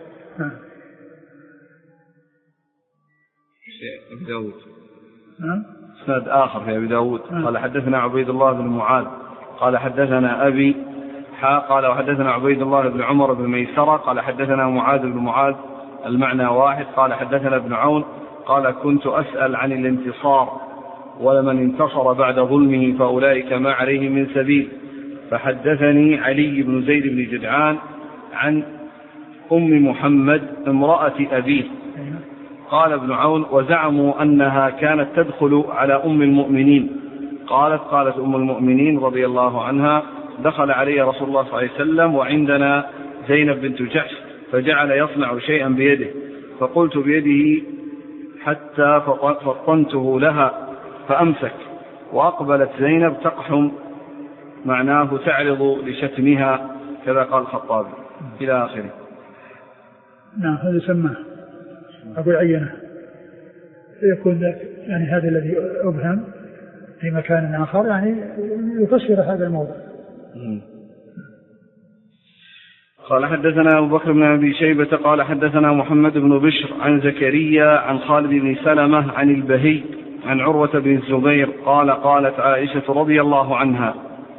أبي داود اسناد آخر في أبي داود قال حدثنا عبيد الله بن معاذ قال حدثنا أبي حا قال وحدثنا عبيد الله بن عمر بن ميسرة قال حدثنا معاذ بن معاذ المعنى واحد قال حدثنا ابن عون قال كنت أسأل عن الانتصار ولمن انتصر بعد ظلمه فأولئك ما عليه من سبيل، فحدثني علي بن زيد بن جدعان عن أم محمد امرأة أبيه. قال ابن عون وزعموا أنها كانت تدخل على أم المؤمنين. قالت قالت أم المؤمنين رضي الله عنها دخل علي رسول الله صلى الله عليه وسلم وعندنا زينب بنت جحش فجعل يصنع شيئا بيده فقلت بيده حتى فطنته لها فأمسك، وأقبلت زينب تقحم معناه تعرض لشتمها كذا قال الخطابي إلى آخره. نعم هذا سماه أقول عينه يكون يعني هذا الذي أبهم في مكان آخر يعني يفسر هذا الموضوع. قال حدثنا أبو بكر بن أبي شيبة قال حدثنا محمد بن بشر عن زكريا عن خالد بن سلمة عن البهي عن عروة بن الزبير قال قالت عائشة رضي الله عنها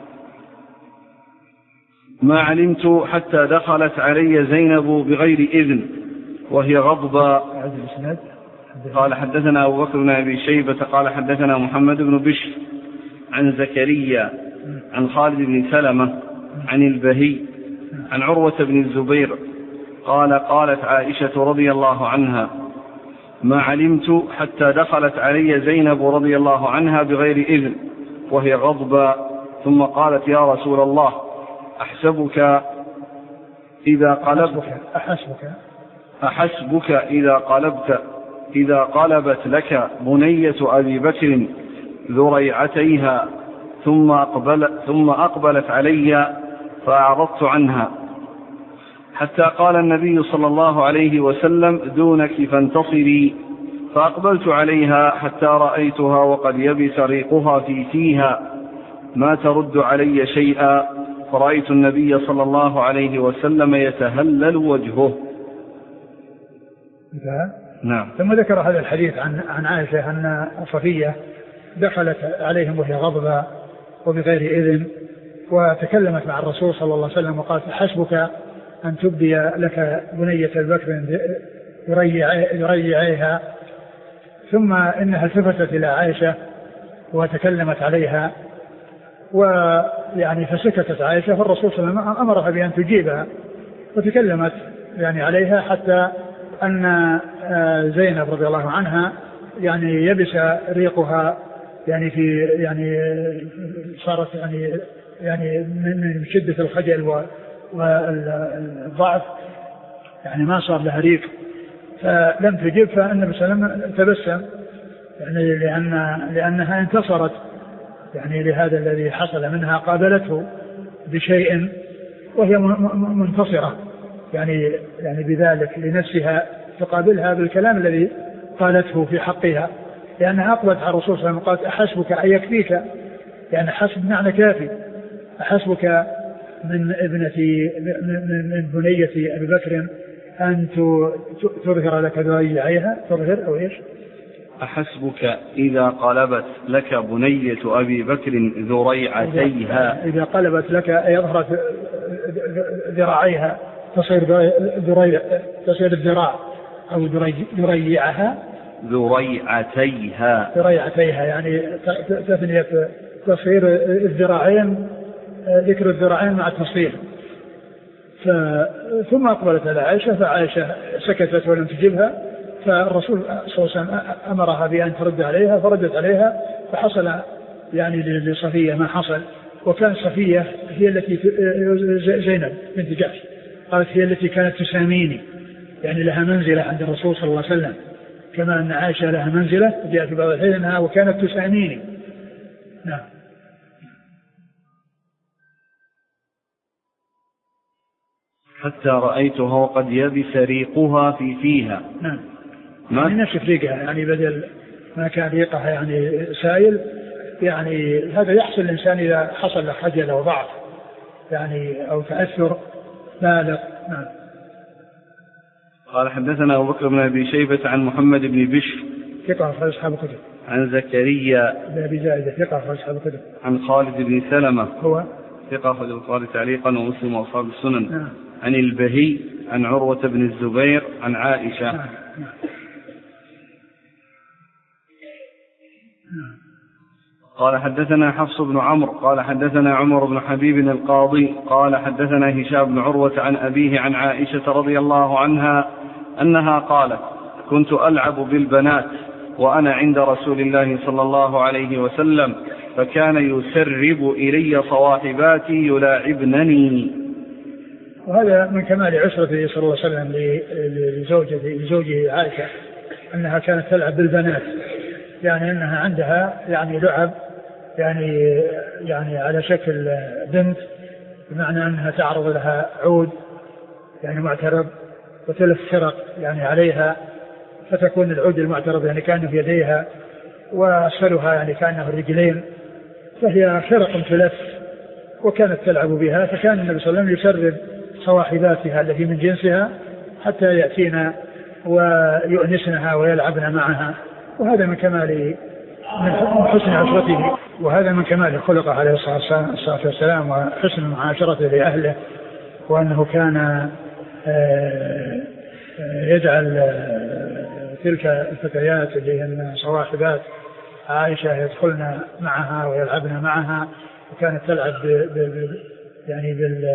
ما علمت حتى دخلت علي زينب بغير إذن وهي غضبة. قال حدثنا أبو بكر بن أبي شيبة قال حدثنا محمد بن بشر عن زكريا عن خالد بن سلمة عن البهي عن عروة بن الزبير قال قالت عائشة رضي الله عنها ما علمت حتى دخلت علي زينب رضي الله عنها بغير إذن وهي غضبة ثم قالت يا رسول الله أحسبك إذا قلبت أحسبك أحسبك إذا قلبت إذا قلبت لك بنية أبي بكر ذريعتيها ثم أقبل ثم أقبلت علي فأعرضت عنها حتى قال النبي صلى الله عليه وسلم دونك فانتصري، فأقبلت عليها حتى رأيتها وقد يبس ريقها في فيها ما ترد علي شيئا، فرأيت النبي صلى الله عليه وسلم يتهلل وجهه. نعم. ثم ذكر هذا الحديث عن عن عائشة أن صفية دخلت عليهم وهي غضبة وبغير إذن وتكلمت مع الرسول صلى الله عليه وسلم وقالت حسبك أن تبدي لك بنية البكر يريعيها. ثم إنها التفتت إلى عائشة وتكلمت عليها، ويعني فسكتت عائشة، فالرسول صلى الله عليه وسلم أمرها بأن تجيبها، وتكلمت يعني عليها حتى أن زينب رضي الله عنها يعني يبس ريقها، يعني في يعني صارت يعني يعني من شدة الخجل والضعف يعني ما صار لها ريق، فلم تجب. فالنبي صلى الله عليه وسلم تبسم يعني لأن لأنها انتصرت يعني لهذا الذي حصل منها، قابلته بشيء وهي منتصرة يعني يعني بذلك لنفسها، تقابلها بالكلام الذي قالته في حقها، لأنها أقبلت على الرسول صلى الله عليه وسلم قالت أحسبك أن يكفيك، يعني حسب معنى كافي، أحسبك من ابنة من, من بنية أبي بكر أن تظهر لك ذريعيها، تظهر أو إيش؟ أحسبك إذا قلبت لك بنية أبي بكر ذريعتيها، إذا قلبت لك يظهر ذراعيها تصير ذريع، تصير الذراع أو ذريعها ذريعتيها ذريعتيها يعني تثنية تصير الذراعين، ذكر الذراعين مع التصوير. ثم أقبلت على عائشة، فعائشة سكتت ولم تجبها، فالرسول صلى الله عليه وسلم أمرها بأن ترد عليها، فردت عليها، فحصل يعني لصفية ما حصل. وكان صفية هي التي زينب بنت جحش قالت هي التي كانت تساميني، يعني لها منزلة عند الرسول صلى الله عليه وسلم، كما أن عائشة لها منزلة جاءت في بعض الحين أنها وكانت تساميني. نعم. حتى رأيته قد يبس ريقها في فيها. نعم. ما نشف ريقها يعني بدل ما كان ريقها يعني سائل، يعني هذا يحصل الإنسان إذا حصل له خجل أو ضعف يعني أو تأثر بالغ. نعم. قال حدثنا أبو بكر بن أبي شيبة عن محمد بن بشر ثقة أخرج أصحاب الكتب. عن زكريا بن أبي زائدة ثقة أخرج أصحاب الكتب. عن خالد بن سلمة هو ثقة أخرج البخاري تعليقا ومسلم وأصحاب السنن. نعم. عن البهي عن عروة بن الزبير عن عائشة. نعم. نعم. قال حدثنا حفص بن عمرو قال حدثنا عمر بن حبيب القاضي قال حدثنا هشام بن عروة عن أبيه عن عائشة رضي الله عنها أنها قالت كنت ألعب بالبنات وأنا عند رسول الله صلى الله عليه وسلم فكان يسرب إلي صواحباتي يلاعبنني. وهذا من كمال عشرته صلى الله عليه وسلم لزوجته لزوجه عائشة أنها كانت تلعب بالبنات، يعني أنها عندها يعني لعب يعني يعني على شكل بنت، بمعنى أنها تعرض لها عود يعني معترض وتلف فرق يعني عليها، فتكون العود المعترض يعني كأنه في يديها وأسفلها يعني كأنه الرجلين، فهي فرق تلف وكانت تلعب بها. فكان النبي صلى الله عليه وسلم يسرب صواحباتها التي من جنسها حتى يأتينا ويؤنسنها ويلعبن معها، وهذا من كمال من حسن عشرته، وهذا من كمال خلقه عليه الصلاة والسلام وحسن معاشرته لأهله، وأنه كان يجعل تلك الفتيات اللي هن صواحبات عائشة يدخلن معها ويلعبن معها، وكانت تلعب ب ب يعني بال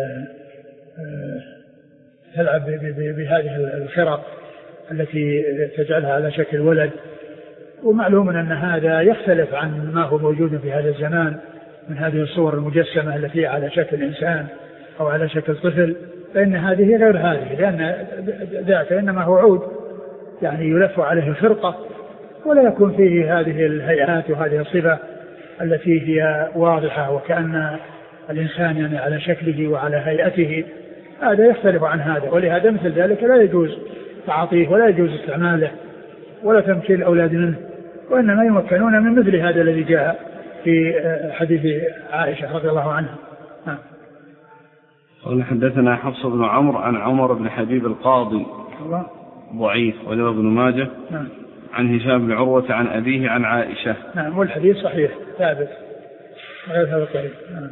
تلعب بهذه الخرق التي تجعلها على شكل ولد. ومعلوم أن هذا يختلف عن ما هو موجود في هذا الزمان من هذه الصور المجسمة التي على شكل إنسان أو على شكل طفل، فإن هذه غير هذه، لأن ذاك إنما هو عود يعني يلف عليه الخرقة ولا يكون فيه هذه الهيئات وهذه الصفة التي هي واضحة وكأن الإنسان يعني على شكله وعلى هيئته. هذا يختلف عن هذا، ولهذا مثل ذلك لا يجوز تعاطيه ولا يجوز استعماله ولا تمثيل الأولاد منه، وإنما يمكنون من مثل هذا الذي جاء في حديث عائشة رضي الله عنها. نعم. قال حدثنا حفص بن عمرو عن عمر بن حبيب القاضي الله ضعيف وله ابن ماجه. نعم. عن هشام بن عروة عن أبيه عن عائشة. نعم. والحديث صحيح ثابت غير هذا الطريق. نعم.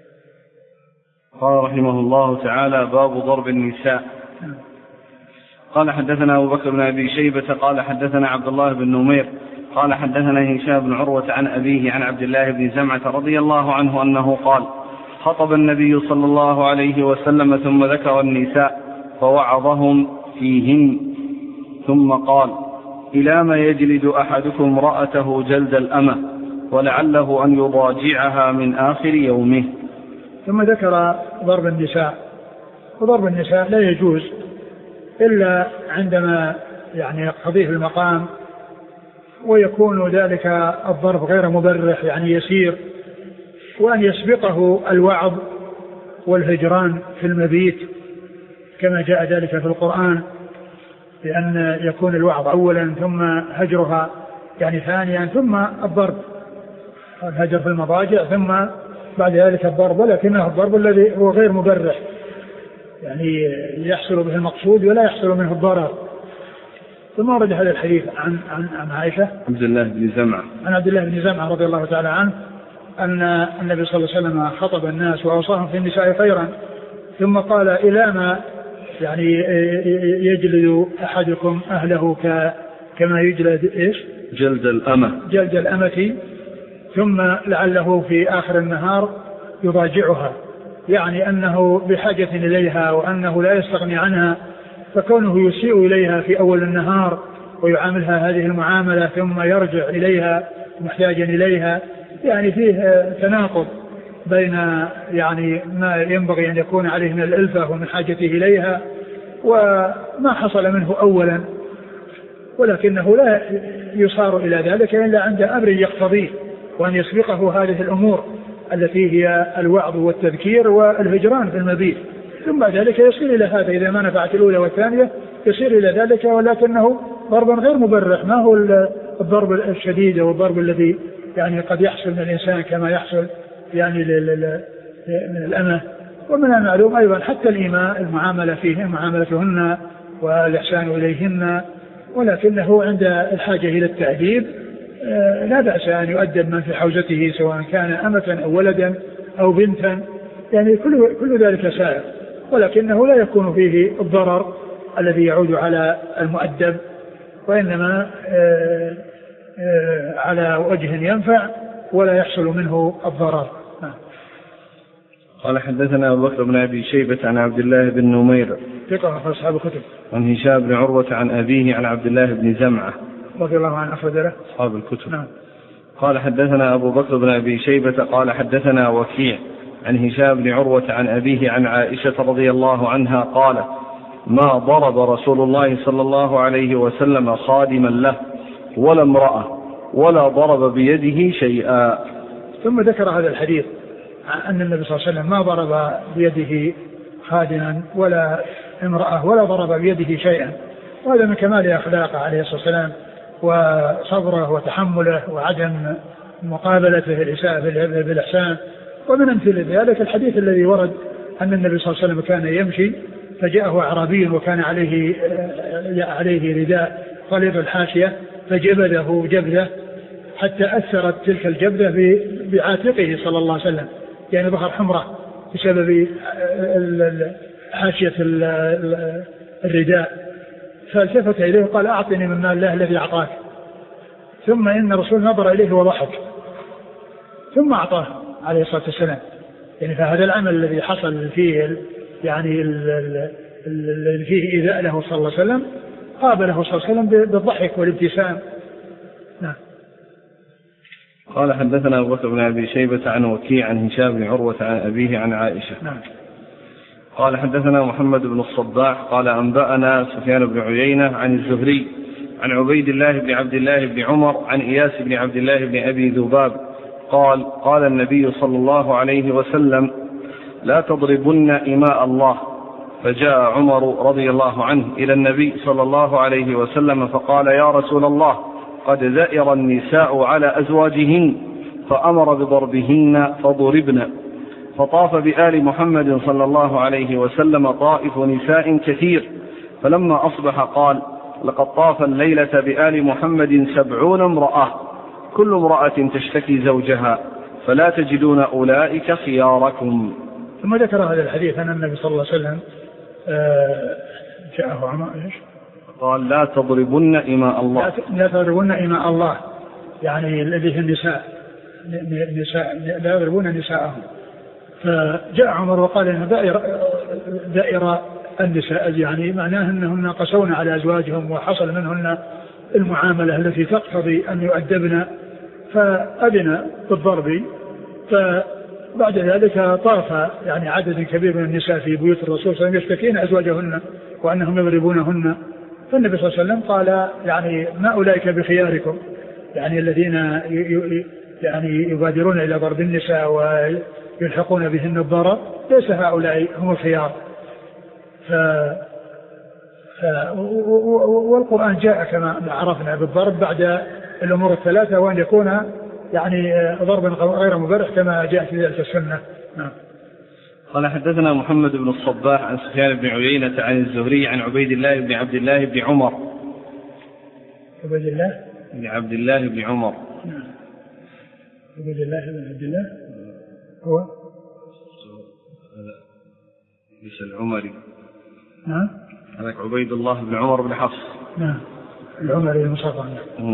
قال رحمه الله تعالى باب ضرب النساء. نعم. قال حدثنا أبو بكر بن أبي شيبة قال حدثنا عبد الله بن نمير قال حدثنا هشام بن عروة عن أبيه عن عبد الله بن زمعة رضي الله عنه أنه قال خطب النبي صلى الله عليه وسلم ثم ذكر النساء فوعظهم فيهن ثم قال إلى ما يجلد أحدكم امرأته جلد الأمة ولعله أن يضاجعها من آخر يومه. ثم ذكر ضرب النساء، وضرب النساء لا يجوز إلا عندما يعني يقتضيه المقام، ويكون ذلك الضرب غير مبرح يعني يسير، وأن يسبقه الوعظ والهجران في المبيت كما جاء ذلك في القرآن، بأن يكون الوعظ أولا ثم هجرها يعني ثانيا ثم الضرب، الهجر في المضاجع ثم بعد ذلك الضرب، ولكنه الضرب الذي هو غير مبرح يعني يحصل به المقصود ولا يحصل منه الضرر. ثم ورد هذا الحديث عن عن عن عائشة عبد الله بن زمعة عن عبد الله بن زمعة رضي الله تعالى عنه أن النبي صلى الله عليه وسلم خطب الناس وأوصاهم في النساء خيرا، ثم قال إلى ما يعني يجلد أحدكم أهله كما يجلد إيش جلد الأمة جلد الأمة ثم لعله في آخر النهار يضاجعها، يعني أنه بحاجة إليها وأنه لا يستغني عنها، فكونه يسيء إليها في أول النهار ويعاملها هذه المعاملة ثم يرجع إليها محتاجا إليها، يعني فيه تناقض بين يعني ما ينبغي أن يكون عليه من الألفة ومن حاجته إليها وما حصل منه أولا، ولكنه لا يصار إلى ذلك إلا عند أمر يقتضيه، وأن يسبقه هذه الأمور التي هي الوعظ والتذكير والهجران في المبيت، ثم بعد ذلك يصير إلى هذا إذا ما نفعت الأولى والثانية يصير إلى ذلك، ولكنه ضربا غير مبرح، ما هو الضرب الشديد والضرب الذي يعني قد يحصل من الإنسان كما يحصل يعني من الأمة. ومن المعلوم أيضا حتى الإماء المعاملة فيهن معاملتهن والإحسان إليهن، ولكنه عند الحاجة إلى التأديب لا بأس أن يؤدب من في حوزته سواء كان أمة أو ولدا أو بنتا، يعني كل, كل ذلك سائر، ولكنه لا يكون فيه الضرر الذي يعود على المؤدب، وإنما على وجه ينفع ولا يحصل منه الضرر. قال حدثنا أبو بكر بن أبي شيبة عن عبد الله بن نمير ثقة في أصحاب الكتب، عن هشام بن عروة عن أبيه عن عبد الله بن زمعة رضي الله عنه أخرج له أصحاب الكتب. نعم. قال حدثنا أبو بكر بن أبي شيبة قال حدثنا وكيع عن هشام بن عروة عن أبيه عن عائشة رضي الله عنها قال ما ضرب رسول الله صلى الله عليه وسلم خادما له ولا امرأة ولا ضرب بيده شيئا. ثم ذكر هذا الحديث أن النبي صلى الله عليه وسلم ما ضرب بيده خادما ولا امرأة ولا ضرب بيده شيئا، وهذا من كمال أخلاقه عليه الصلاة والسلام وصبره وتحمله وعدم مقابلته الإساءة بالإحسان. ومن أمثلة ذلك الحديث الذي ورد أن النبي صلى الله عليه وسلم كان يمشي فجاءه أعرابي وكان عليه عليه رداء غليظ الحاشية فجبده جبده حتى أثرت تلك الجبدة بعاتقه صلى الله عليه وسلم، يعني ظهر حمرة بسبب حاشية الرداء، فالتفت إليه وقال أعطني من مال الله الذي أعطاك، ثم إن الرسول نظر إليه وضحك ثم أعطاه عليه الصلاة والسلام. يعني فهذا العمل الذي حصل فيه يعني الذي فيه إيذاء له صلى الله عليه وسلم قابله صلى الله عليه وسلم بالضحك والابتسام. نعم. قال حدثنا أبو بكر بن أبي شيبة عن وكيع عن هشام بن عروة عن أبيه عن عائشة. نعم. قال حدثنا محمد بن الصباح قال أنبأنا سفيان بن عيينة عن الزهري عن عبيد الله بن عبد الله بن عمر عن إياس بن عبد الله بن أبي ذباب قال قال النبي صلى الله عليه وسلم لا تضربن إماء الله. فجاء عمر رضي الله عنه إلى النبي صلى الله عليه وسلم فقال يا رسول الله قد ذئر النساء على أزواجهن فأمر بضربهن فضربن. فطاف بآل محمد صلى الله عليه وسلم طائف نساء كثير، فلما أصبح قال لقد طاف الليلة بآل محمد سبعون امرأة كل امرأة تشتكي زوجها فلا تجدون أولئك خياركم. ثم ذكر هذا الحديث أن النبي صلى الله عليه وسلم جاءه عمر قال لا تضربن إماء الله. لا تضربن إماء الله يعني الذي في النساء نساء لا يضربون نساءهم. فجاء عمر وقال إن دائرة, دائرة النساء يعني معناه أنهن قسون على أزواجهم وحصل منهن المعاملة التي تقتضي أن يؤدبن فأذن بالضرب. فبعد ذلك طاف يعني عدد كبير من النساء في بيوت الرسول صلى الله عليه وسلم يشتكين أزواجهن وأنهم يضربونهن. فالنبي صلى الله عليه وسلم قال يعني ما أولئك بخياركم يعني الذين يعني يبادرون إلى ضرب النساء ويلحقون بهن الضرر ليس هؤلاء هم الخيار. ف... ف... والقرآن جاء كما عرفنا بالضرب بعد الأمور الثلاثة وأن يكون يعني ضربا غير مبرح كما جاء في ذلك السنة. نعم. قال حدثنا محمد بن الصباح عن سفيان بن عيينة عن الزهري عن عبيد الله بن عبد الله بن عمر. عبيد الله بن عبد الله بن عمر. نعم. عبيد الله بن عبد الله هو ليس العمري. نعم. هذاك عبيد الله بن عمر بن حفص. نعم. العمري المصغر.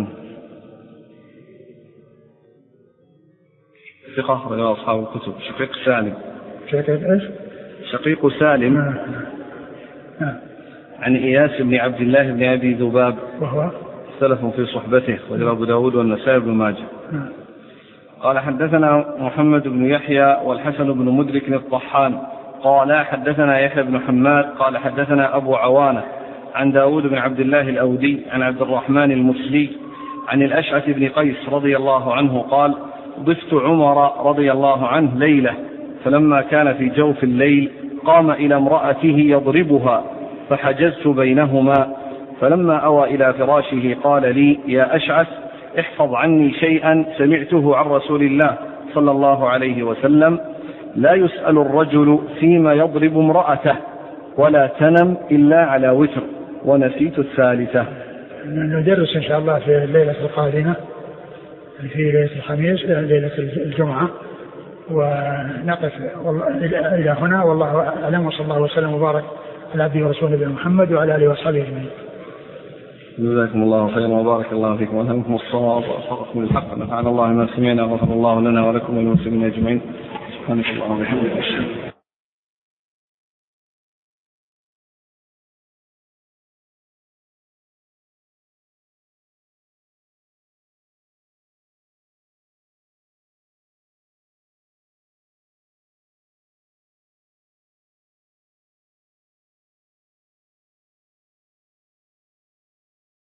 ثقة أخرج أصحاب الكتب. شقيق سالم. شقيق إيش؟ شقيق سالم. نعم. نعم. عن إياس بن عبد الله بن أبي ذباب وهو اختلف في صحبته وجاء أبو داود والنسائي بن ماجه. نعم. قال حدثنا محمد بن يحيى والحسن بن مدرك الطحان قال حدثنا يحيى بن حماد قال حدثنا أبو عوانة عن داود بن عبد الله الأودي عن عبد الرحمن المسلي عن الأشعث بن قيس رضي الله عنه قال ضفت عمر رضي الله عنه ليلة فلما كان في جوف الليل قام إلى امرأته يضربها فحجزت بينهما فلما أوى إلى فراشه قال لي يا أشعث احفظ عني شيئا سمعته عن رسول الله صلى الله عليه وسلم لا يسأل الرجل فيما يضرب امرأته ولا تنم إلا على وتر ونسيت الثالثة. ندرس إن شاء الله في الليلة القادمة في ليلة الخميس ليلة الجمعة ونقف إلى هنا والله أعلم وصلى الله وسلم وبارك على عبده ورسوله نبينا محمد وعلى آله وصحبه أجمعين. جزاكم الله خيرا وبارك الله فيكم والهمكم الصواب وأصابكم الحق نفعنا الله ما سمعنا وغفر الله لنا ولكم وللمسلمين أجمعين. سبحانك اللهم وبحمدك.